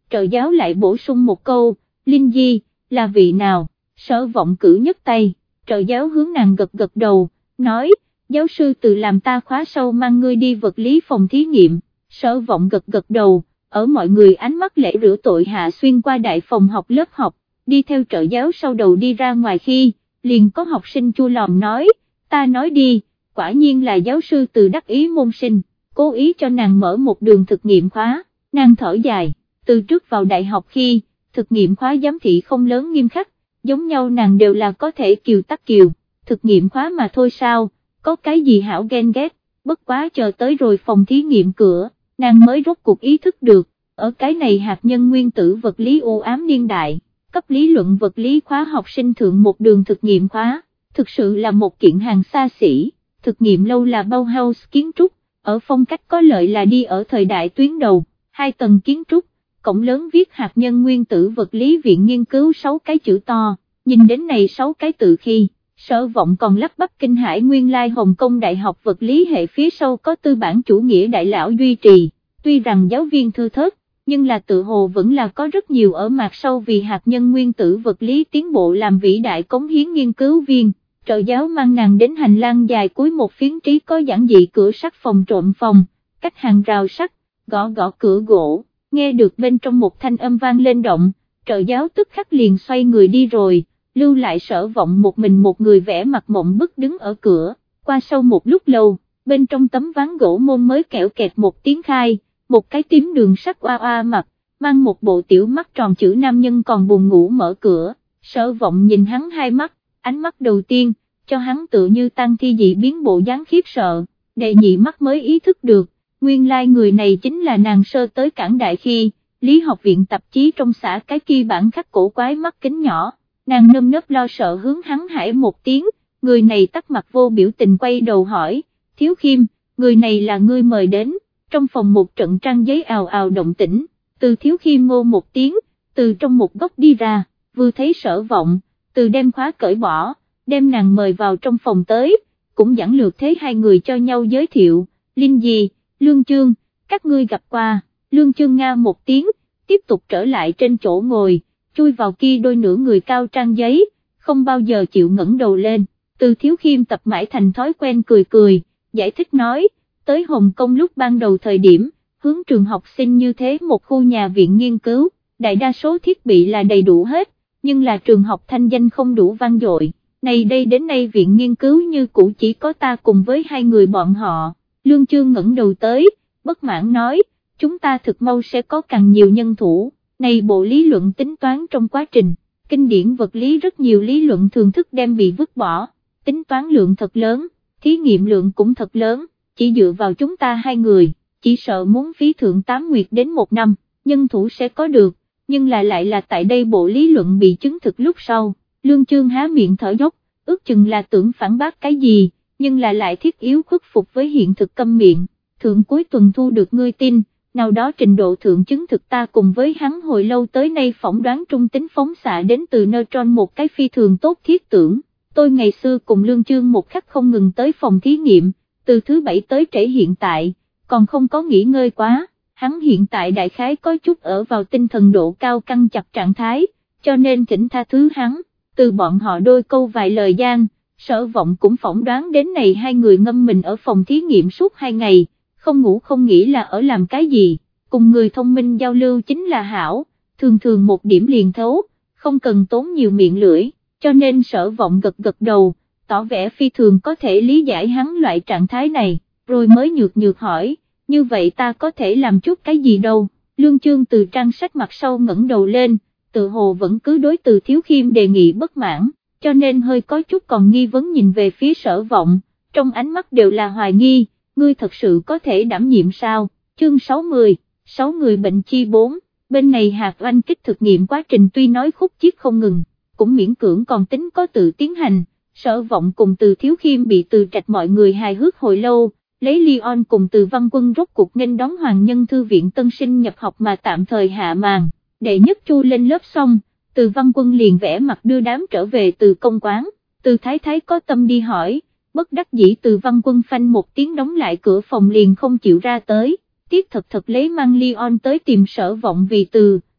trợ giáo lại bổ sung một câu, Linh Di, là vị nào, Sở Vọng cử nhấc tay, trợ giáo hướng nàng gật gật đầu, nói, giáo sư Từ làm ta khóa sau mang ngươi đi vật lý phòng thí nghiệm, Sở Vọng gật gật đầu, ở mọi người ánh mắt lễ rửa tội hạ xuyên qua đại phòng học lớp học, đi theo trợ giáo sau đầu đi ra ngoài khi, liền có học sinh chua lòm nói, ta nói đi, quả nhiên là giáo sư Từ đắc ý môn sinh, cố ý cho nàng mở một đường thực nghiệm khóa, nàng thở dài, từ trước vào đại học khi, thực nghiệm khóa giám thị không lớn nghiêm khắc, giống nhau nàng đều là có thể kiều tắc kiều, thực nghiệm khóa mà thôi sao, có cái gì hảo ghen ghét, bất quá chờ tới rồi phòng thí nghiệm cửa, nàng mới rốt cuộc ý thức được, ở cái này hạt nhân nguyên tử vật lý u ám niên đại, cấp lý luận vật lý khóa học sinh thượng một đường thực nghiệm khóa, thực sự là một kiện hàng xa xỉ, thực nghiệm lâu là Bauhaus kiến trúc, ở phong cách có lợi là đi ở thời đại tuyến đầu, hai tầng kiến trúc, cổng lớn viết hạt nhân nguyên tử vật lý viện nghiên cứu sáu cái chữ to, nhìn đến này sáu cái tự khi, Sở Vọng còn lắp bắp kinh hãi nguyên lai Hồng Kông Đại học vật lý hệ phía sau có tư bản chủ nghĩa đại lão duy trì, tuy rằng giáo viên thưa thớt, nhưng là tự hồ vẫn là có rất nhiều ở mặt sau vì hạt nhân nguyên tử vật lý tiến bộ làm vĩ đại cống hiến nghiên cứu viên. Trợ giáo mang nàng đến hành lang dài cuối một phiến trí có giản dị cửa sắt phòng trộm phòng, cách hàng rào sắt, gõ gõ cửa gỗ, nghe được bên trong một thanh âm vang lên động, trợ giáo tức khắc liền xoay người đi rồi, lưu lại Sở Vọng một mình một người vẽ mặt mộng bức đứng ở cửa, qua sau một lúc lâu, bên trong tấm ván gỗ môn mới kẹo kẹt một tiếng khai, một cái tím đường sắt oa oa mặt, mang một bộ tiểu mắt tròn chữ nam nhân còn buồn ngủ mở cửa, Sở Vọng nhìn hắn hai mắt, ánh mắt đầu tiên, cho hắn tự như tăng thi dị biến bộ dáng khiếp sợ, đệ nhị mắt mới ý thức được, nguyên lai người này chính là nàng sơ tới Cảng Đại khi, Lý học viện tạp chí trong xã cái kia bản khắc cổ quái mắt kính nhỏ, nàng nơm nớp lo sợ hướng hắn hải một tiếng, người này tắt mặt vô biểu tình quay đầu hỏi, Thiếu Khiêm, người này là ngươi mời đến, trong phòng một trận trang giấy ào ào động tĩnh, từ Thiếu Khiêm ngô một tiếng, từ trong một góc đi ra, vừa thấy Sở Vọng, từ đem khóa cởi bỏ, đem nàng mời vào trong phòng tới, cũng giảng lược thế hai người cho nhau giới thiệu, Linh Di, Lương Chương, các ngươi gặp qua, Lương Chương nga một tiếng, tiếp tục trở lại trên chỗ ngồi, chui vào kia đôi nửa người cao trang giấy, không bao giờ chịu ngẩng đầu lên, từ Thiếu Khiêm tập mãi thành thói quen cười cười, giải thích nói, tới Hồng Kông lúc ban đầu thời điểm, hướng trường học sinh như thế một khu nhà viện nghiên cứu, đại đa số thiết bị là đầy đủ hết, nhưng là trường học thanh danh không đủ vang dội. Này đây đến nay viện nghiên cứu như cũ chỉ có ta cùng với hai người bọn họ, Lương Chương ngẩng đầu tới, bất mãn nói, chúng ta thực mau sẽ có càng nhiều nhân thủ, này bộ lý luận tính toán trong quá trình, kinh điển vật lý rất nhiều lý luận thường thức đem bị vứt bỏ, tính toán lượng thật lớn, thí nghiệm lượng cũng thật lớn, chỉ dựa vào chúng ta hai người, chỉ sợ muốn phí thượng tám nguyệt đến một năm, nhân thủ sẽ có được, nhưng là lại là tại đây bộ lý luận bị chứng thực lúc sau. Lương Chương há miệng thở dốc, ước chừng là tưởng phản bác cái gì, nhưng là lại thiết yếu khuất phục với hiện thực câm miệng, thượng cuối tuần thu được ngươi tin, nào đó trình độ thượng chứng thực ta cùng với hắn hồi lâu tới nay phỏng đoán trung tính phóng xạ đến từ neutron một cái phi thường tốt thiết tưởng, tôi ngày xưa cùng Lương Chương một khắc không ngừng tới phòng thí nghiệm, từ thứ bảy tới trễ hiện tại, còn không có nghỉ ngơi quá, hắn hiện tại đại khái có chút ở vào tinh thần độ cao căng chặt trạng thái, cho nên thỉnh tha thứ hắn. Từ bọn họ đôi câu vài lời gian, Sở Vọng cũng phỏng đoán đến này hai người ngâm mình ở phòng thí nghiệm suốt hai ngày, không ngủ không nghĩ là ở làm cái gì, cùng người thông minh giao lưu chính là hảo, thường thường một điểm liền thấu, không cần tốn nhiều miệng lưỡi, cho nên Sở Vọng gật gật đầu, tỏ vẻ phi thường có thể lý giải hắn loại trạng thái này, rồi mới nhược nhược hỏi, như vậy ta có thể làm chút cái gì đâu, Lương Chương từ trang sách mặt sau ngẩng đầu lên, tự hồ vẫn cứ đối từ Thiếu Khiêm đề nghị bất mãn, cho nên hơi có chút còn nghi vấn nhìn về phía Sở Vọng, trong ánh mắt đều là hoài nghi, ngươi thật sự có thể đảm nhiệm sao, chương sáu mươi, sáu người bệnh chi bốn, bên này hạt oanh kích thực nghiệm quá trình tuy nói khúc chiết không ngừng, cũng miễn cưỡng còn tính có tự tiến hành, Sở Vọng cùng từ Thiếu Khiêm bị từ trạch mọi người hài hước hồi lâu, lấy Leon cùng từ Văn Quân rốt cuộc nên đón Hoàng Nhân Thư viện tân sinh nhập học mà tạm thời hạ màn. Đệ nhất chu lên lớp xong, từ Văn Quân liền vẽ mặt đưa đám trở về từ công quán, từ Thái Thái có tâm đi hỏi, bất đắc dĩ từ Văn Quân phanh một tiếng đóng lại cửa phòng liền không chịu ra tới, tiếc thật thật lấy mang Leon tới tìm Sở Vọng vì từ,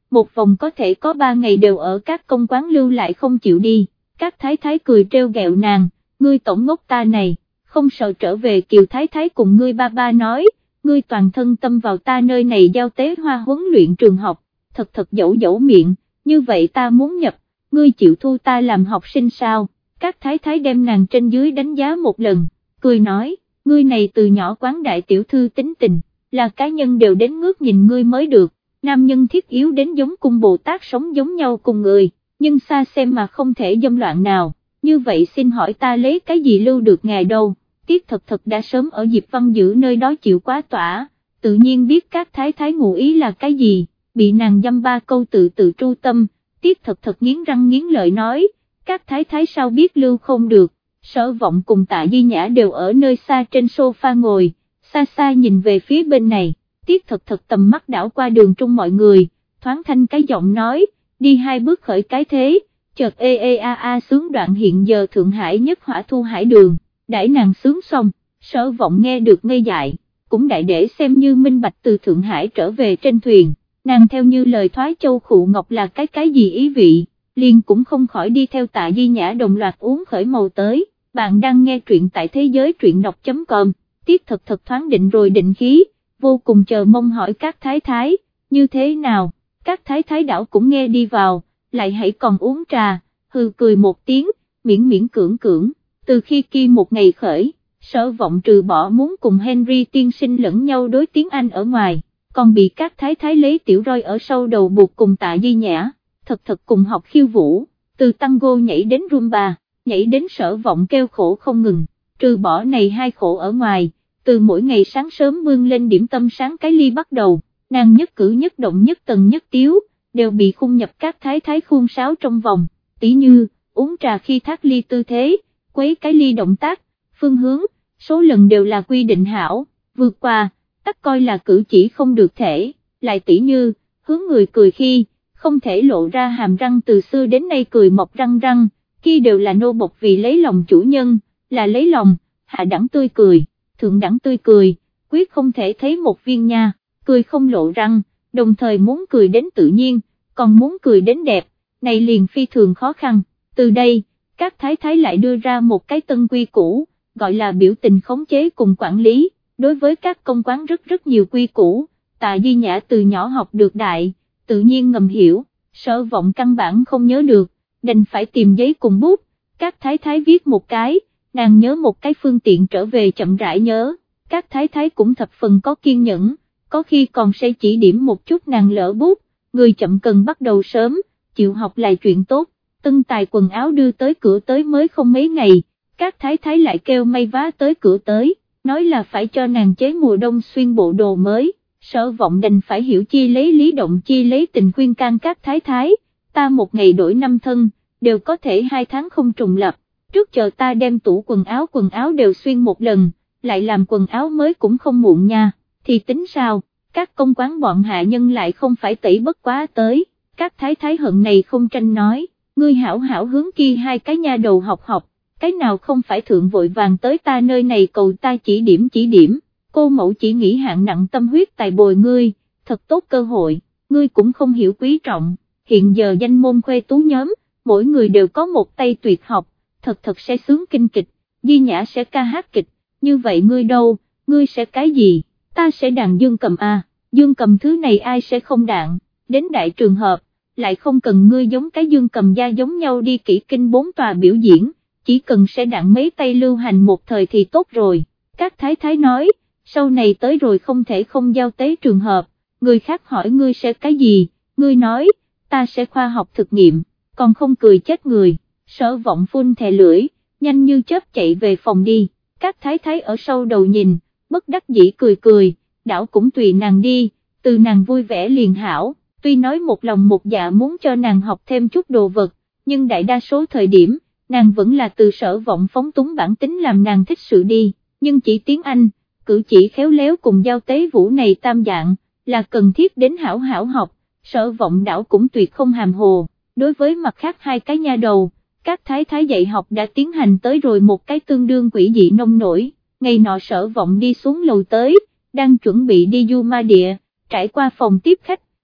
một vòng có thể có ba ngày đều ở các công quán lưu lại không chịu đi. Các thái thái cười trêu ghẹo nàng, ngươi tổng ngốc ta này, không sợ trở về Kiều thái thái cùng ngươi ba ba nói, ngươi toàn thân tâm vào ta nơi này giao tế hoa huấn luyện trường học, thật thật dẫu dẫu miệng, như vậy ta muốn nhập, ngươi chịu thu ta làm học sinh sao? Các thái thái đem nàng trên dưới đánh giá một lần, cười nói, ngươi này từ nhỏ quán đại tiểu thư tính tình, là cá nhân đều đến ngước nhìn ngươi mới được, nam nhân thiết yếu đến giống cung Bồ Tát sống giống nhau cùng người, nhưng xa xem mà không thể dâm loạn nào, như vậy xin hỏi ta lấy cái gì lưu được ngài đâu? Tiết Thật Thật đã sớm ở Diệp Văn Giữ nơi đó chịu quá tỏa, tự nhiên biết các thái thái ngụ ý là cái gì, bị nàng dăm ba câu tự tự tru tâm, Tiết Thật Thật nghiến răng nghiến lợi nói, các thái thái sao biết lưu không được. Sở Vọng cùng Tạ Di Nhã đều ở nơi xa trên sofa ngồi, xa xa nhìn về phía bên này, Tiết Thật Thật tầm mắt đảo qua đường trung mọi người, thoáng thanh cái giọng nói, đi hai bước khởi cái thế, chợt ê ê a a sướng đoạn hiện giờ Thượng Hải nhất hỏa thu hải đường, đãi nàng sướng xong, Sở Vọng nghe được ngây dại, cũng đại để xem như minh bạch từ Thượng Hải trở về trên thuyền, nàng theo như lời thoái châu khụ ngọc là cái cái gì ý vị, liền cũng không khỏi đi theo Tạ Di Nhã đồng loạt uống khởi màu tới. Bạn đang nghe truyện tại thế giới truyện đọc chấm com, Tiết Thật Thật thoáng định rồi định khí, vô cùng chờ mong hỏi các thái thái, như thế nào, các thái thái đảo cũng nghe đi vào, lại hãy còn uống trà, hừ cười một tiếng, miễn miễn cưỡng cưỡng, từ khi kia một ngày khởi, Sở Vọng trừ bỏ muốn cùng Henry tiên sinh lẫn nhau đối tiếng Anh ở ngoài, còn bị các thái thái lấy tiểu roi ở sau đầu buộc cùng Tạ Di Nhã, Thật Thật cùng học khiêu vũ, từ tango nhảy đến rumba, nhảy đến Sở Vọng kêu khổ không ngừng, trừ bỏ này hai khổ ở ngoài, từ mỗi ngày sáng sớm bưng lên điểm tâm sáng cái ly bắt đầu, nàng nhất cử nhất động nhất tần nhất tiếu, đều bị khung nhập các thái thái khuôn sáo trong vòng, tỉ như, uống trà khi thác ly tư thế, quấy cái ly động tác, phương hướng, số lần đều là quy định hảo, vượt qua, tắc coi là cử chỉ không được thể, lại tỉ như, hướng người cười khi, không thể lộ ra hàm răng từ xưa đến nay cười mọc răng răng, kia đều là nô bộc vì lấy lòng chủ nhân, là lấy lòng, hạ đẳng tươi cười, thượng đẳng tươi cười, quyết không thể thấy một viên nha, cười không lộ răng, đồng thời muốn cười đến tự nhiên, còn muốn cười đến đẹp, này liền phi thường khó khăn, từ đây, các thái thái lại đưa ra một cái tân quy củ, gọi là biểu tình khống chế cùng quản lý, đối với các công quán rất rất nhiều quy củ, Tạ Di Nhã từ nhỏ học được đại, tự nhiên ngầm hiểu, Sở Vọng căn bản không nhớ được, đành phải tìm giấy cùng bút, các thái thái viết một cái, nàng nhớ một cái phương tiện trở về chậm rãi nhớ, các thái thái cũng thập phần có kiên nhẫn, có khi còn sẽ chỉ điểm một chút nàng lỡ bút, người chậm cần bắt đầu sớm, chịu học là chuyện tốt, tân tài quần áo đưa tới cửa tới mới không mấy ngày, các thái thái lại kêu may vá tới cửa tới, nói là phải cho nàng chế mùa đông xuyên bộ đồ mới, Sở Vọng đành phải hiểu chi lấy lý động chi lấy tình khuyên can các thái thái, ta một ngày đổi năm thân, đều có thể hai tháng không trùng lập, trước chờ ta đem tủ quần áo quần áo đều xuyên một lần, lại làm quần áo mới cũng không muộn nha, thì tính sao, các công quán bọn hạ nhân lại không phải tẩy bất quá tới, các thái thái hận này không tranh nói, ngươi hảo hảo hướng kia hai cái nha đầu học học, cái nào không phải thượng vội vàng tới ta nơi này cầu ta chỉ điểm chỉ điểm, cô mẫu chỉ nghĩ hạng nặng tâm huyết tài bồi ngươi, thật tốt cơ hội, ngươi cũng không hiểu quý trọng, hiện giờ danh môn khuê tú nhóm, mỗi người đều có một tay tuyệt học, thật thật sẽ sướng kinh kịch, Di Nhã sẽ ca hát kịch, như vậy ngươi đâu, ngươi sẽ cái gì, ta sẽ đàn dương cầm a, dương cầm thứ này ai sẽ không đạn, đến đại trường hợp, lại không cần ngươi giống cái dương cầm gia giống nhau đi kỹ kinh bốn tòa biểu diễn, chỉ cần sẽ đạn mấy tay lưu hành một thời thì tốt rồi, các thái thái nói, sau này tới rồi không thể không giao tế trường hợp, người khác hỏi ngươi sẽ cái gì, ngươi nói, ta sẽ khoa học thực nghiệm, còn không cười chết người, Sở Vọng phun thè lưỡi, nhanh như chớp chạy về phòng đi, các thái thái ở sau đầu nhìn, bất đắc dĩ cười cười, đảo cũng tùy nàng đi, từ nàng vui vẻ liền hảo, tuy nói một lòng một dạ muốn cho nàng học thêm chút đồ vật, nhưng đại đa số thời điểm, nàng vẫn là từ Sở Vọng phóng túng bản tính làm nàng thích sự đi, nhưng chỉ tiếng Anh, cử chỉ khéo léo cùng giao tế vũ này tam dạng, là cần thiết đến hảo hảo học, Sở Vọng đảo cũng tuyệt không hàm hồ, đối với mặt khác hai cái nha đầu, các thái thái dạy học đã tiến hành tới rồi một cái tương đương quỷ dị nông nổi, ngày nọ Sở Vọng đi xuống lầu tới, đang chuẩn bị đi du ma địa, trải qua phòng tiếp khách,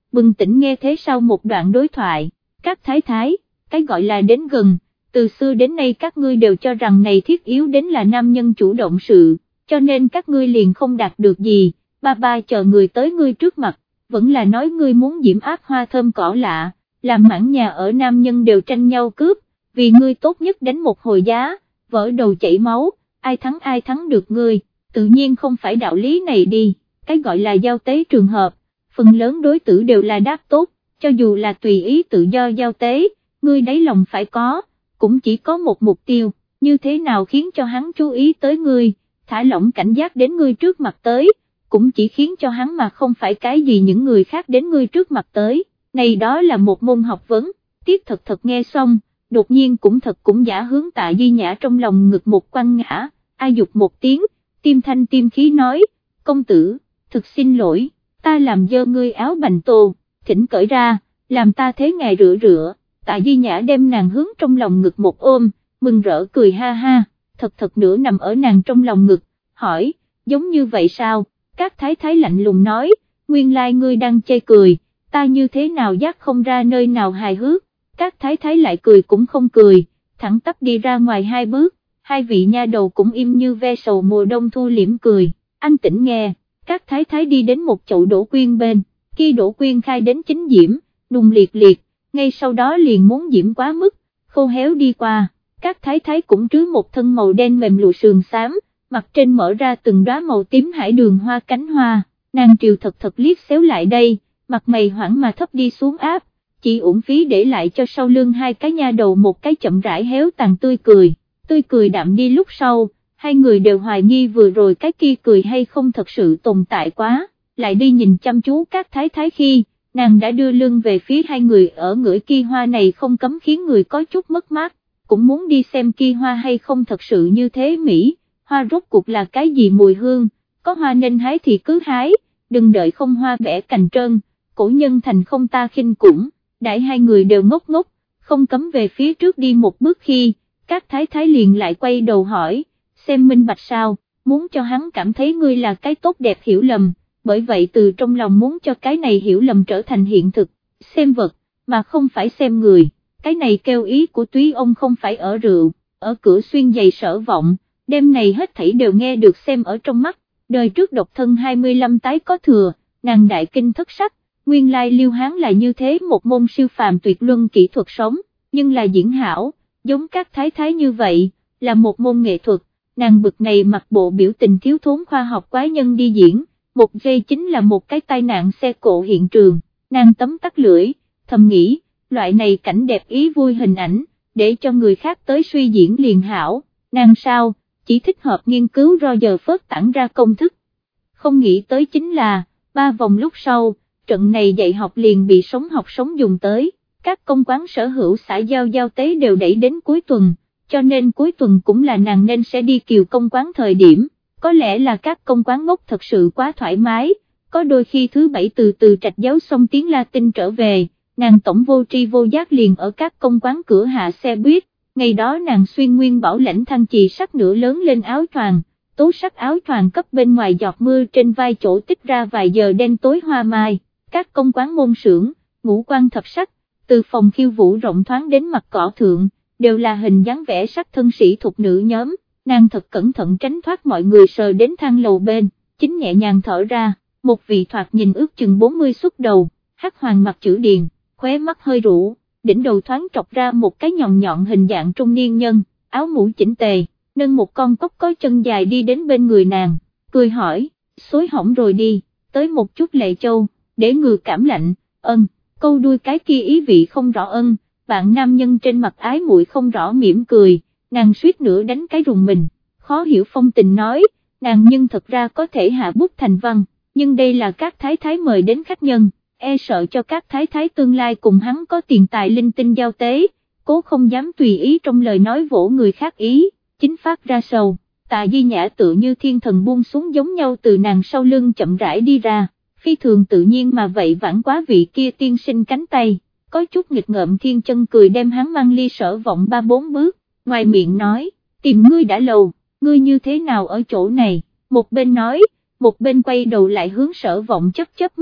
bừng tỉnh nghe thế sau một đoạn đối thoại, các thái thái, cái gọi là đến gần, từ xưa đến nay các ngươi đều cho rằng này thiết yếu đến là nam nhân chủ động sự, cho nên các ngươi liền không đạt được gì, ba ba chờ người tới ngươi trước mặt, vẫn là nói ngươi muốn diễm áp hoa thơm cỏ lạ, làm mãn nhà ở nam nhân đều tranh nhau cướp, vì ngươi tốt nhất đánh một hồi giá, vỡ đầu chảy máu, ai thắng ai thắng được ngươi, tự nhiên không phải đạo lý này đi, cái gọi là giao tế trường hợp, phần lớn đối tử đều là đáp tốt, cho dù là tùy ý tự do giao tế, ngươi đáy lòng phải có, cũng chỉ có một mục tiêu, như thế nào khiến cho hắn chú ý tới ngươi, thả lỏng cảnh giác đến ngươi trước mặt tới, cũng chỉ khiến cho hắn mà không phải cái gì những người khác đến ngươi trước mặt tới, này đó là một môn học vấn, Tiết Thật Thật nghe xong, đột nhiên cũng thật cũng giả hướng Tạ Di Nhã trong lòng ngực một quăng ngã, ai dục một tiếng, tim thanh tim khí nói, công tử, thực xin lỗi, ta làm dơ ngươi áo bành tô, thỉnh cởi ra, làm ta thế ngài rửa rửa, Tạ Di Nhã đem nàng hướng trong lòng ngực một ôm, mừng rỡ cười ha ha, thật thật nữa nằm ở nàng trong lòng ngực, hỏi, giống như vậy sao, các thái thái lạnh lùng nói, nguyên lai ngươi đang chê cười, ta như thế nào giác không ra nơi nào hài hước, các thái thái lại cười cũng không cười, thẳng tắp đi ra ngoài hai bước, hai vị nha đầu cũng im như ve sầu mùa đông thu liễm cười, anh tỉnh nghe, các thái thái đi đến một chậu đỗ quyên bên, khi đỗ quyên khai đến chính diễm, nùng liệt liệt, ngay sau đó liền muốn diễm quá mức, khô héo đi qua, các thái thái cũng trứ một thân màu đen mềm lụa sườn xám, mặt trên mở ra từng đóa màu tím hải đường hoa cánh hoa, nàng Triều Thật Thật liếc xéo lại đây, mặt mày hoảng mà thấp đi xuống áp, chỉ uổng phí để lại cho sau lưng hai cái nha đầu một cái chậm rãi héo tàn tươi cười, tươi cười đạm đi lúc sau, hai người đều hoài nghi vừa rồi cái kia cười hay không thật sự tồn tại quá, lại đi nhìn chăm chú các thái thái khi, nàng đã đưa lưng về phía hai người ở ngửi kia hoa này không cấm khiến người có chút mất mát, cũng muốn đi xem kia hoa hay không thật sự như thế Mỹ, hoa rốt cuộc là cái gì mùi hương, có hoa nên hái thì cứ hái, đừng đợi không hoa bẻ cành trơn, cổ nhân thành không ta khinh cũng, đại hai người đều ngốc ngốc, không cấm về phía trước đi một bước khi, các thái thái liền lại quay đầu hỏi, xem minh bạch sao, muốn cho hắn cảm thấy ngươi là cái tốt đẹp hiểu lầm, bởi vậy từ trong lòng muốn cho cái này hiểu lầm trở thành hiện thực, xem vật, mà không phải xem người, cái này kêu ý của túy ông không phải ở rượu, ở cửa xuyên giày Sở Vọng, đêm này hết thảy đều nghe được xem ở trong mắt, đời trước độc thân hai mươi lăm tái có thừa, nàng đại kinh thất sắc, nguyên lai Liêu Hán là như thế một môn siêu phàm tuyệt luân kỹ thuật sống, nhưng là diễn hảo, giống các thái thái như vậy, là một môn nghệ thuật, nàng bực này mặc bộ biểu tình thiếu thốn khoa học quái nhân đi diễn, một giây chính là một cái tai nạn xe cộ hiện trường, nàng tấm tắc lưỡi, thầm nghĩ, loại này cảnh đẹp ý vui hình ảnh, để cho người khác tới suy diễn liền hảo, nàng sao, chỉ thích hợp nghiên cứu ro giờ phớt tản ra công thức. Không nghĩ tới chính là, ba vòng lúc sau, trận này dạy học liền bị sống học sống dùng tới, các công quán sở hữu xã giao giao tế đều đẩy đến cuối tuần, cho nên cuối tuần cũng là nàng nên sẽ đi kiều công quán thời điểm, có lẽ là các công quán ngốc thật sự quá thoải mái, có đôi khi thứ bảy từ từ trạch giáo xong tiếng Latin trở về, nàng tổng vô tri vô giác liền ở các công quán cửa hạ xe buýt, ngày đó nàng xuyên nguyên bảo lãnh thăng chì sắc nửa lớn lên áo choàng, tố sắc áo choàng cấp bên ngoài giọt mưa trên vai chỗ tích ra vài giờ đen tối hoa mai, các công quán môn xưởng, ngũ quan thập sắc, từ phòng khiêu vũ rộng thoáng đến mặt cỏ thượng, đều là hình dáng vẽ sắc thân sĩ thuộc nữ nhóm, nàng thật cẩn thận tránh thoát mọi người sờ đến thang lầu bên, chính nhẹ nhàng thở ra, một vị thoạt nhìn ước chừng bốn mươi xuất đầu, hắc hoàng mặt chữ điền, khóe mắt hơi rũ, đỉnh đầu thoáng trọc ra một cái nhọn nhọn hình dạng trung niên nhân, áo mũ chỉnh tề, nâng một con cốc có chân dài đi đến bên người nàng, cười hỏi, xối hỏng rồi đi, tới một chút Lệ Châu, để ngừa cảm lạnh, ân, câu đuôi cái kia ý vị không rõ ân, bạn nam nhân trên mặt ái muội không rõ mỉm cười, nàng suýt nữa đánh cái rùng mình, khó hiểu phong tình nói, nàng nhưng thật ra có thể hạ bút thành văn, nhưng đây là các thái thái mời đến khách nhân, e sợ cho các thái thái tương lai cùng hắn có tiền tài linh tinh giao tế, cố không dám tùy ý trong lời nói vỗ người khác ý, chính phát ra sầu, Tạ Di Nhã tựa như thiên thần buông xuống giống nhau từ nàng sau lưng chậm rãi đi ra, phi thường tự nhiên mà vậy vãn quá vị kia tiên sinh cánh tay, có chút nghịch ngợm thiên chân cười đem hắn mang ly Sở Vọng ba bốn bước, ngoài miệng nói, tìm ngươi đã lâu, ngươi như thế nào ở chỗ này, một bên nói, một bên quay đầu lại hướng Sở Vọng chớp chớp mắt,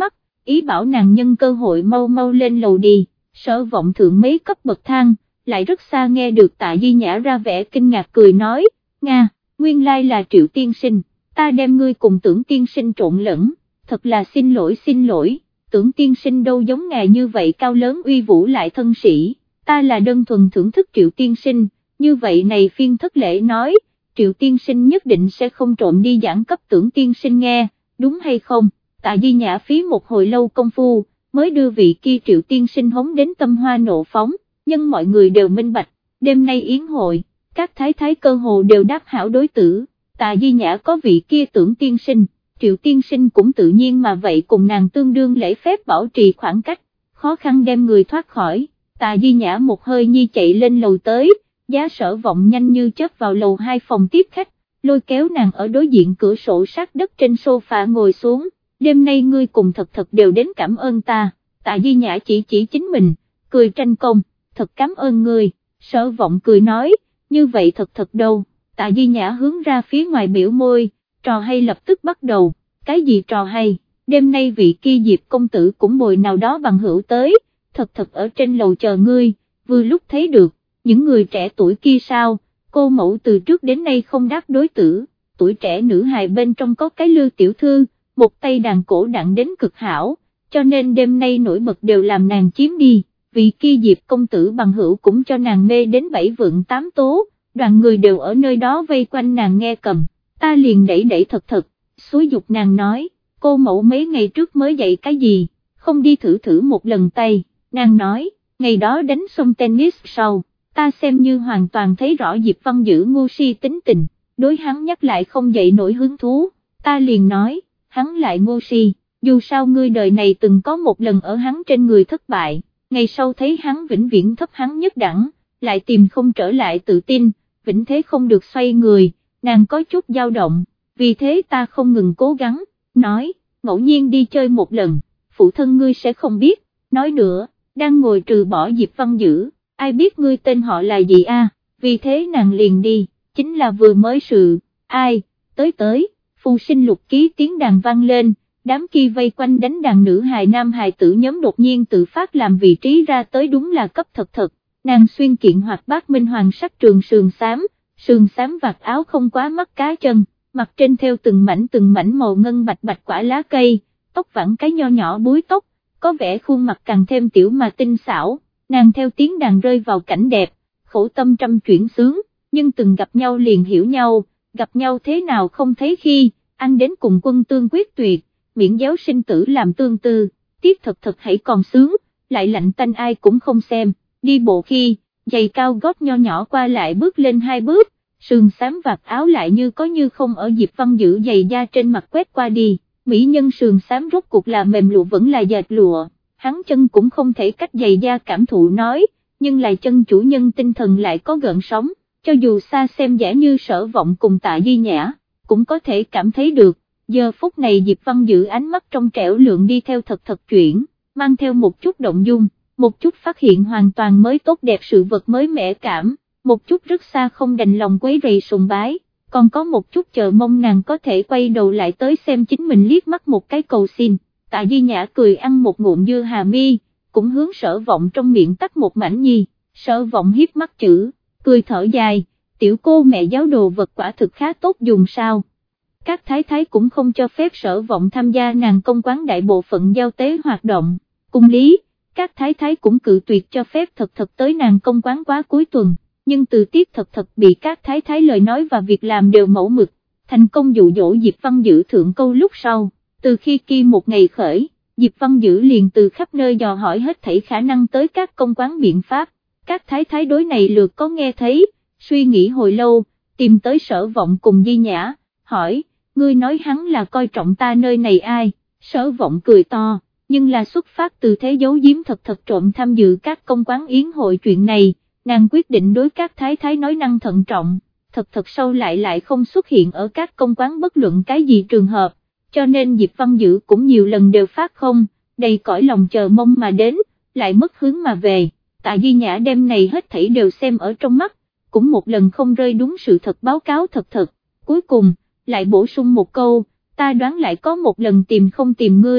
ý bảo nàng nhân cơ hội mau mau lên lầu đi. Sở Vọng thượng mấy cấp bậc thang, lại rất xa nghe được Tạ Di Nhã ra vẻ kinh ngạc cười nói, Nga, nguyên lai là Triệu tiên sinh, ta đem ngươi cùng Tưởng tiên sinh trộn lẫn, thật là xin lỗi xin lỗi, Tưởng tiên sinh đâu giống ngài như vậy cao lớn uy vũ lại thân sĩ, ta là đơn thuần thưởng thức Triệu tiên sinh, như vậy này phiên thất lễ nói, Triệu tiên sinh nhất định sẽ không trộm đi giảng cấp Tưởng tiên sinh nghe, đúng hay không? Tạ Di Nhã phí một hồi lâu công phu, mới đưa vị kia Triệu tiên sinh hống đến tâm hoa nộ phóng, nhưng mọi người đều minh bạch, đêm nay yến hội, các thái thái cơ hồ đều đáp hảo đối tử, Tạ Di Nhã có vị kia Tưởng tiên sinh, Triệu tiên sinh cũng tự nhiên mà vậy cùng nàng tương đương lễ phép bảo trì khoảng cách, khó khăn đem người thoát khỏi, Tạ Di Nhã một hơi nhi chạy lên lầu tới, Giá Sở Vọng nhanh như chớp vào lầu hai phòng tiếp khách, lôi kéo nàng ở đối diện cửa sổ sát đất trên sofa ngồi xuống, đêm nay ngươi cùng thật thật đều đến cảm ơn ta, Tạ Di Nhã chỉ chỉ chính mình, cười tranh công, thật cảm ơn ngươi, Sở Vọng cười nói, như vậy thật thật đâu, Tạ Di Nhã hướng ra phía ngoài biểu môi, trò hay lập tức bắt đầu, cái gì trò hay, đêm nay vị kia Diệp công tử cũng bồi nào đó bằng hữu tới, thật thật ở trên lầu chờ ngươi, vừa lúc thấy được, những người trẻ tuổi kia sao, cô mẫu từ trước đến nay không đáp đối tử, tuổi trẻ nữ hài bên trong có cái Lưu tiểu thư, một tay đàn cổ đặng đến cực hảo, cho nên đêm nay nổi bật đều làm nàng chiếm đi, vì kia Diệp công tử bằng hữu cũng cho nàng mê đến bảy vượng tám tố, đoàn người đều ở nơi đó vây quanh nàng nghe cầm, ta liền đẩy đẩy thật thật, xúi dục nàng nói, cô mẫu mấy ngày trước mới dạy cái gì, không đi thử thử một lần tay, nàng nói, ngày đó đánh xong tennis sau, ta xem như hoàn toàn thấy rõ Diệp Văn Dữ ngu si tính tình, đối hắn nhắc lại không dậy nổi hứng thú, ta liền nói, hắn lại ngu si, dù sao ngươi đời này từng có một lần ở hắn trên người thất bại, ngày sau thấy hắn vĩnh viễn thấp hắn nhất đẳng, lại tìm không trở lại tự tin, vĩnh thế không được xoay người, nàng có chút dao động, vì thế ta không ngừng cố gắng, nói, ngẫu nhiên đi chơi một lần, phụ thân ngươi sẽ không biết, nói nữa, đang ngồi trừ bỏ Diệp Văn Dữ, ai biết ngươi tên họ là gì a? Vì thế nàng liền đi, chính là vừa mới sự, ai, tới tới, phù sinh lục ký tiếng đàn vang lên, đám kia vây quanh đánh đàn nữ hài nam hài tử nhóm đột nhiên tự phát làm vị trí ra tới đúng là cấp thật thật, nàng xuyên kiện hoạt bát minh hoàng sắc trường sườn xám, sườn xám vạt áo không quá mắt cá chân, mặt trên theo từng mảnh từng mảnh màu ngân bạch bạch quả lá cây, tóc vẳng cái nho nhỏ búi tóc, có vẻ khuôn mặt càng thêm tiểu mà tinh xảo, nàng theo tiếng đàn rơi vào cảnh đẹp, khổ tâm trăm chuyển sướng, nhưng từng gặp nhau liền hiểu nhau, gặp nhau thế nào không thấy khi, anh đến cùng quân tương quyết tuyệt, miễn giáo sinh tử làm tương tư, tiếc thật thật hãy còn sướng, lại lạnh tanh ai cũng không xem, đi bộ khi, giày cao gót nho nhỏ qua lại bước lên hai bước, sườn xám vạt áo lại như có như không ở Diệp Văn Dữ giày da trên mặt quét qua đi, mỹ nhân sườn xám rốt cuộc là mềm lụa vẫn là dệt lụa, hắn chân cũng không thể cách giày da cảm thụ nói, nhưng lại chân chủ nhân tinh thần lại có gợn sóng, cho dù xa xem giả như Sở Vọng cùng Tạ Di Nhã, cũng có thể cảm thấy được, giờ phút này Diệp Văn Dữ ánh mắt trong trẻo lượng đi theo thật thật chuyển, mang theo một chút động dung, một chút phát hiện hoàn toàn mới tốt đẹp sự vật mới mẻ cảm, một chút rất xa không đành lòng quấy rầy sùng bái, còn có một chút chờ mong nàng có thể quay đầu lại tới xem chính mình liếc mắt một cái cầu xin. Tạ Di Nhã cười ăn một ngụm dưa hà mi, cũng hướng Sở Vọng trong miệng tắt một mảnh nhi, Sở Vọng hiếp mắt chữ, cười thở dài, tiểu cô mẹ giáo đồ vật quả thực khá tốt dùng sao. Các thái thái cũng không cho phép Sở Vọng tham gia nàng công quán đại bộ phận giao tế hoạt động, cùng lý, các thái thái cũng cự tuyệt cho phép thật thật tới nàng công quán quá cuối tuần, nhưng từ tiết thật thật bị các thái thái lời nói và việc làm đều mẫu mực, thành công dụ dỗ Diệp Văn Dữ thượng câu lúc sau. Từ khi kia một ngày khởi, Diệp Văn Dữ liền từ khắp nơi dò hỏi hết thảy khả năng tới các công quán biện pháp, các thái thái đối này lượt có nghe thấy, suy nghĩ hồi lâu, tìm tới Sở Vọng cùng Di Nhã, hỏi, ngươi nói hắn là coi trọng ta nơi này ai, Sở Vọng cười to, nhưng là xuất phát từ thế giấu giếm thật thật trộm tham dự các công quán yến hội chuyện này, nàng quyết định đối các thái thái nói năng thận trọng, thật thật sau lại lại không xuất hiện ở các công quán bất luận cái gì trường hợp. Cho nên Diệp Văn Dữ cũng nhiều lần đều phát không, đầy cõi lòng chờ mong mà đến, lại mất hướng mà về, Tạ Di Nhã đêm này hết thảy đều xem ở trong mắt, cũng một lần không rơi đúng sự thật báo cáo thật thật, cuối cùng, lại bổ sung một câu, ta đoán lại có một lần tìm không tìm ngươi,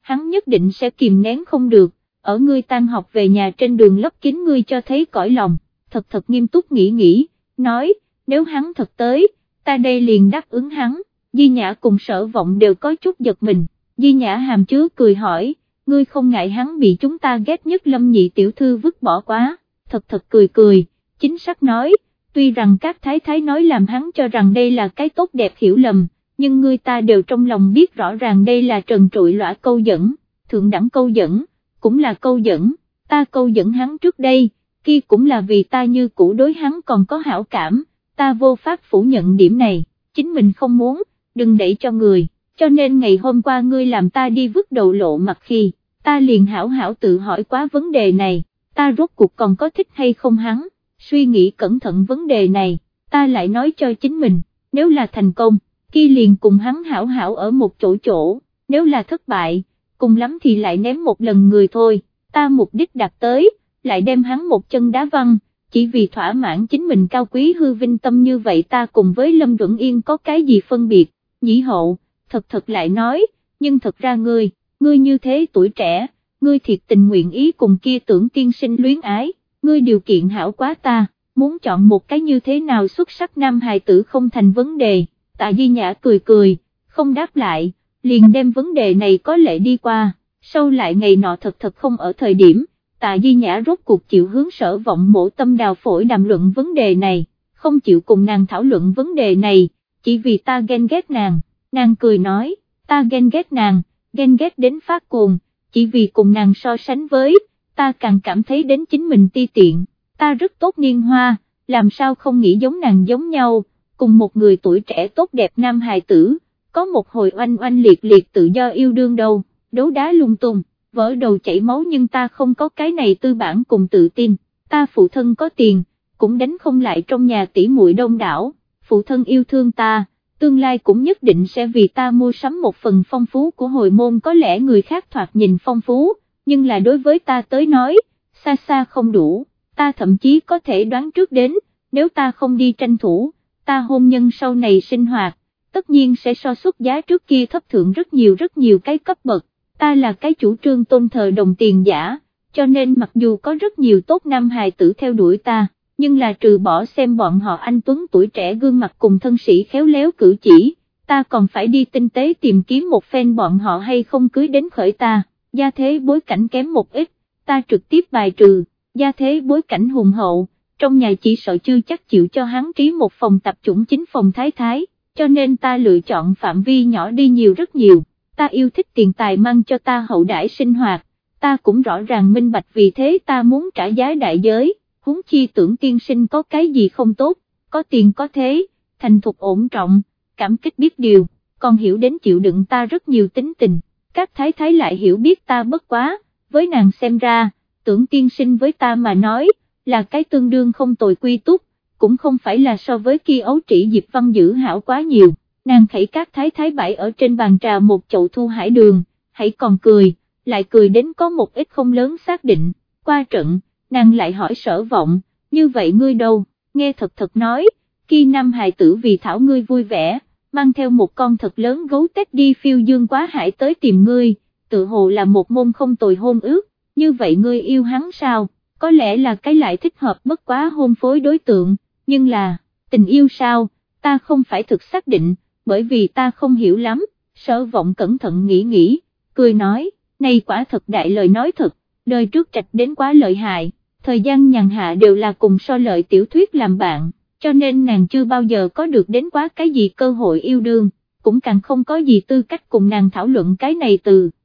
hắn nhất định sẽ kìm nén không được, ở ngươi tan học về nhà trên đường lấp kín ngươi cho thấy cõi lòng, thật thật nghiêm túc nghĩ nghĩ, nói, nếu hắn thật tới, ta đây liền đáp ứng hắn. Di Nhã cùng Sở Vọng đều có chút giật mình, Di Nhã hàm chứa cười hỏi, ngươi không ngại hắn bị chúng ta ghét nhất Lâm nhị tiểu thư vứt bỏ quá, thật thật cười cười, chính xác nói, tuy rằng các thái thái nói làm hắn cho rằng đây là cái tốt đẹp hiểu lầm, nhưng người ta đều trong lòng biết rõ ràng đây là trần trụi lõa câu dẫn, thượng đẳng câu dẫn, cũng là câu dẫn, ta câu dẫn hắn trước đây, kia cũng là vì ta như cũ đối hắn còn có hảo cảm, ta vô pháp phủ nhận điểm này, chính mình không muốn, đừng đẩy cho người, cho nên ngày hôm qua ngươi làm ta đi vứt đầu lộ mặt khi, ta liền hảo hảo tự hỏi quá vấn đề này, ta rốt cuộc còn có thích hay không hắn, suy nghĩ cẩn thận vấn đề này, ta lại nói cho chính mình, nếu là thành công, kia liền cùng hắn hảo hảo ở một chỗ chỗ, nếu là thất bại, cùng lắm thì lại ném một lần người thôi, ta mục đích đạt tới, lại đem hắn một chân đá văng, chỉ vì thỏa mãn chính mình cao quý hư vinh tâm như vậy ta cùng với Lâm Duẩn Yên có cái gì phân biệt, Nhĩ Hậu, thật thật lại nói, nhưng thật ra ngươi, ngươi như thế tuổi trẻ, ngươi thiệt tình nguyện ý cùng kia Tưởng tiên sinh luyến ái, ngươi điều kiện hảo quá ta, muốn chọn một cái như thế nào xuất sắc nam hài tử không thành vấn đề, Tạ Di Nhã cười cười, không đáp lại, liền đem vấn đề này có lệ đi qua, sau lại ngày nọ thật thật không ở thời điểm, Tạ Di Nhã rốt cuộc chịu hướng Sở Vọng mổ tâm đào phổi đàm luận vấn đề này, không chịu cùng nàng thảo luận vấn đề này, chỉ vì ta ghen ghét nàng, nàng cười nói, ta ghen ghét nàng, ghen ghét đến phát cuồng, chỉ vì cùng nàng so sánh với, ta càng cảm thấy đến chính mình ti tiện, ta rất tốt niên hoa, làm sao không nghĩ giống nàng giống nhau, cùng một người tuổi trẻ tốt đẹp nam hài tử, có một hồi oanh oanh liệt liệt tự do yêu đương đâu, đấu đá lung tung, vỡ đầu chảy máu nhưng ta không có cái này tư bản cùng tự tin, ta phụ thân có tiền, cũng đánh không lại trong nhà tỷ muội đông đảo, phụ thân yêu thương ta, tương lai cũng nhất định sẽ vì ta mua sắm một phần phong phú của hồi môn, có lẽ người khác thoạt nhìn phong phú, nhưng là đối với ta tới nói, xa xa không đủ, ta thậm chí có thể đoán trước đến, nếu ta không đi tranh thủ, ta hôn nhân sau này sinh hoạt, tất nhiên sẽ so xuất giá trước kia thấp thượng rất nhiều rất nhiều cái cấp bậc, ta là cái chủ trương tôn thờ đồng tiền giả, cho nên mặc dù có rất nhiều tốt nam hài tử theo đuổi ta, nhưng là trừ bỏ xem bọn họ anh tuấn tuổi trẻ gương mặt cùng thân sĩ khéo léo cử chỉ, ta còn phải đi tinh tế tìm kiếm một phen bọn họ hay không cưới đến khởi ta, gia thế bối cảnh kém một ít, ta trực tiếp bài trừ, gia thế bối cảnh hùng hậu, trong nhà chỉ sợ chưa chắc chịu cho hắn trí một phòng tập chủng chính phòng thái thái, cho nên ta lựa chọn phạm vi nhỏ đi nhiều rất nhiều, ta yêu thích tiền tài mang cho ta hậu đãi sinh hoạt, ta cũng rõ ràng minh bạch vì thế ta muốn trả giá đại giới. Huống chi Tưởng tiên sinh có cái gì không tốt, có tiền có thế, thành thục ổn trọng, cảm kích biết điều, còn hiểu đến chịu đựng ta rất nhiều tính tình, các thái thái lại hiểu biết ta bất quá, với nàng xem ra, Tưởng tiên sinh với ta mà nói, là cái tương đương không tồi quy túc, cũng không phải là so với kia ấu trĩ Diệp Văn giữ hảo quá nhiều, nàng khẩy các thái thái bãi ở trên bàn trà một chậu thu hải đường, hãy còn cười, lại cười đến có một ít không lớn xác định, qua trận. Nàng lại hỏi Sở Vọng, như vậy ngươi đâu, nghe thật thật nói, khi nam hài tử vì thảo ngươi vui vẻ, mang theo một con thật lớn gấu tét đi phiêu dương quá hải tới tìm ngươi, tự hồ là một môn không tồi hôn ước, như vậy ngươi yêu hắn sao, có lẽ là cái lại thích hợp bất quá hôn phối đối tượng, nhưng là, tình yêu sao, ta không phải thực xác định, bởi vì ta không hiểu lắm, Sở Vọng cẩn thận nghĩ nghĩ, cười nói, này quả thật đại lời nói thật, đời trước trạch đến quá lợi hại. Thời gian nhàn hạ đều là cùng so lợi tiểu thuyết làm bạn, cho nên nàng chưa bao giờ có được đến quá cái gì cơ hội yêu đương, cũng càng không có gì tư cách cùng nàng thảo luận cái này từ.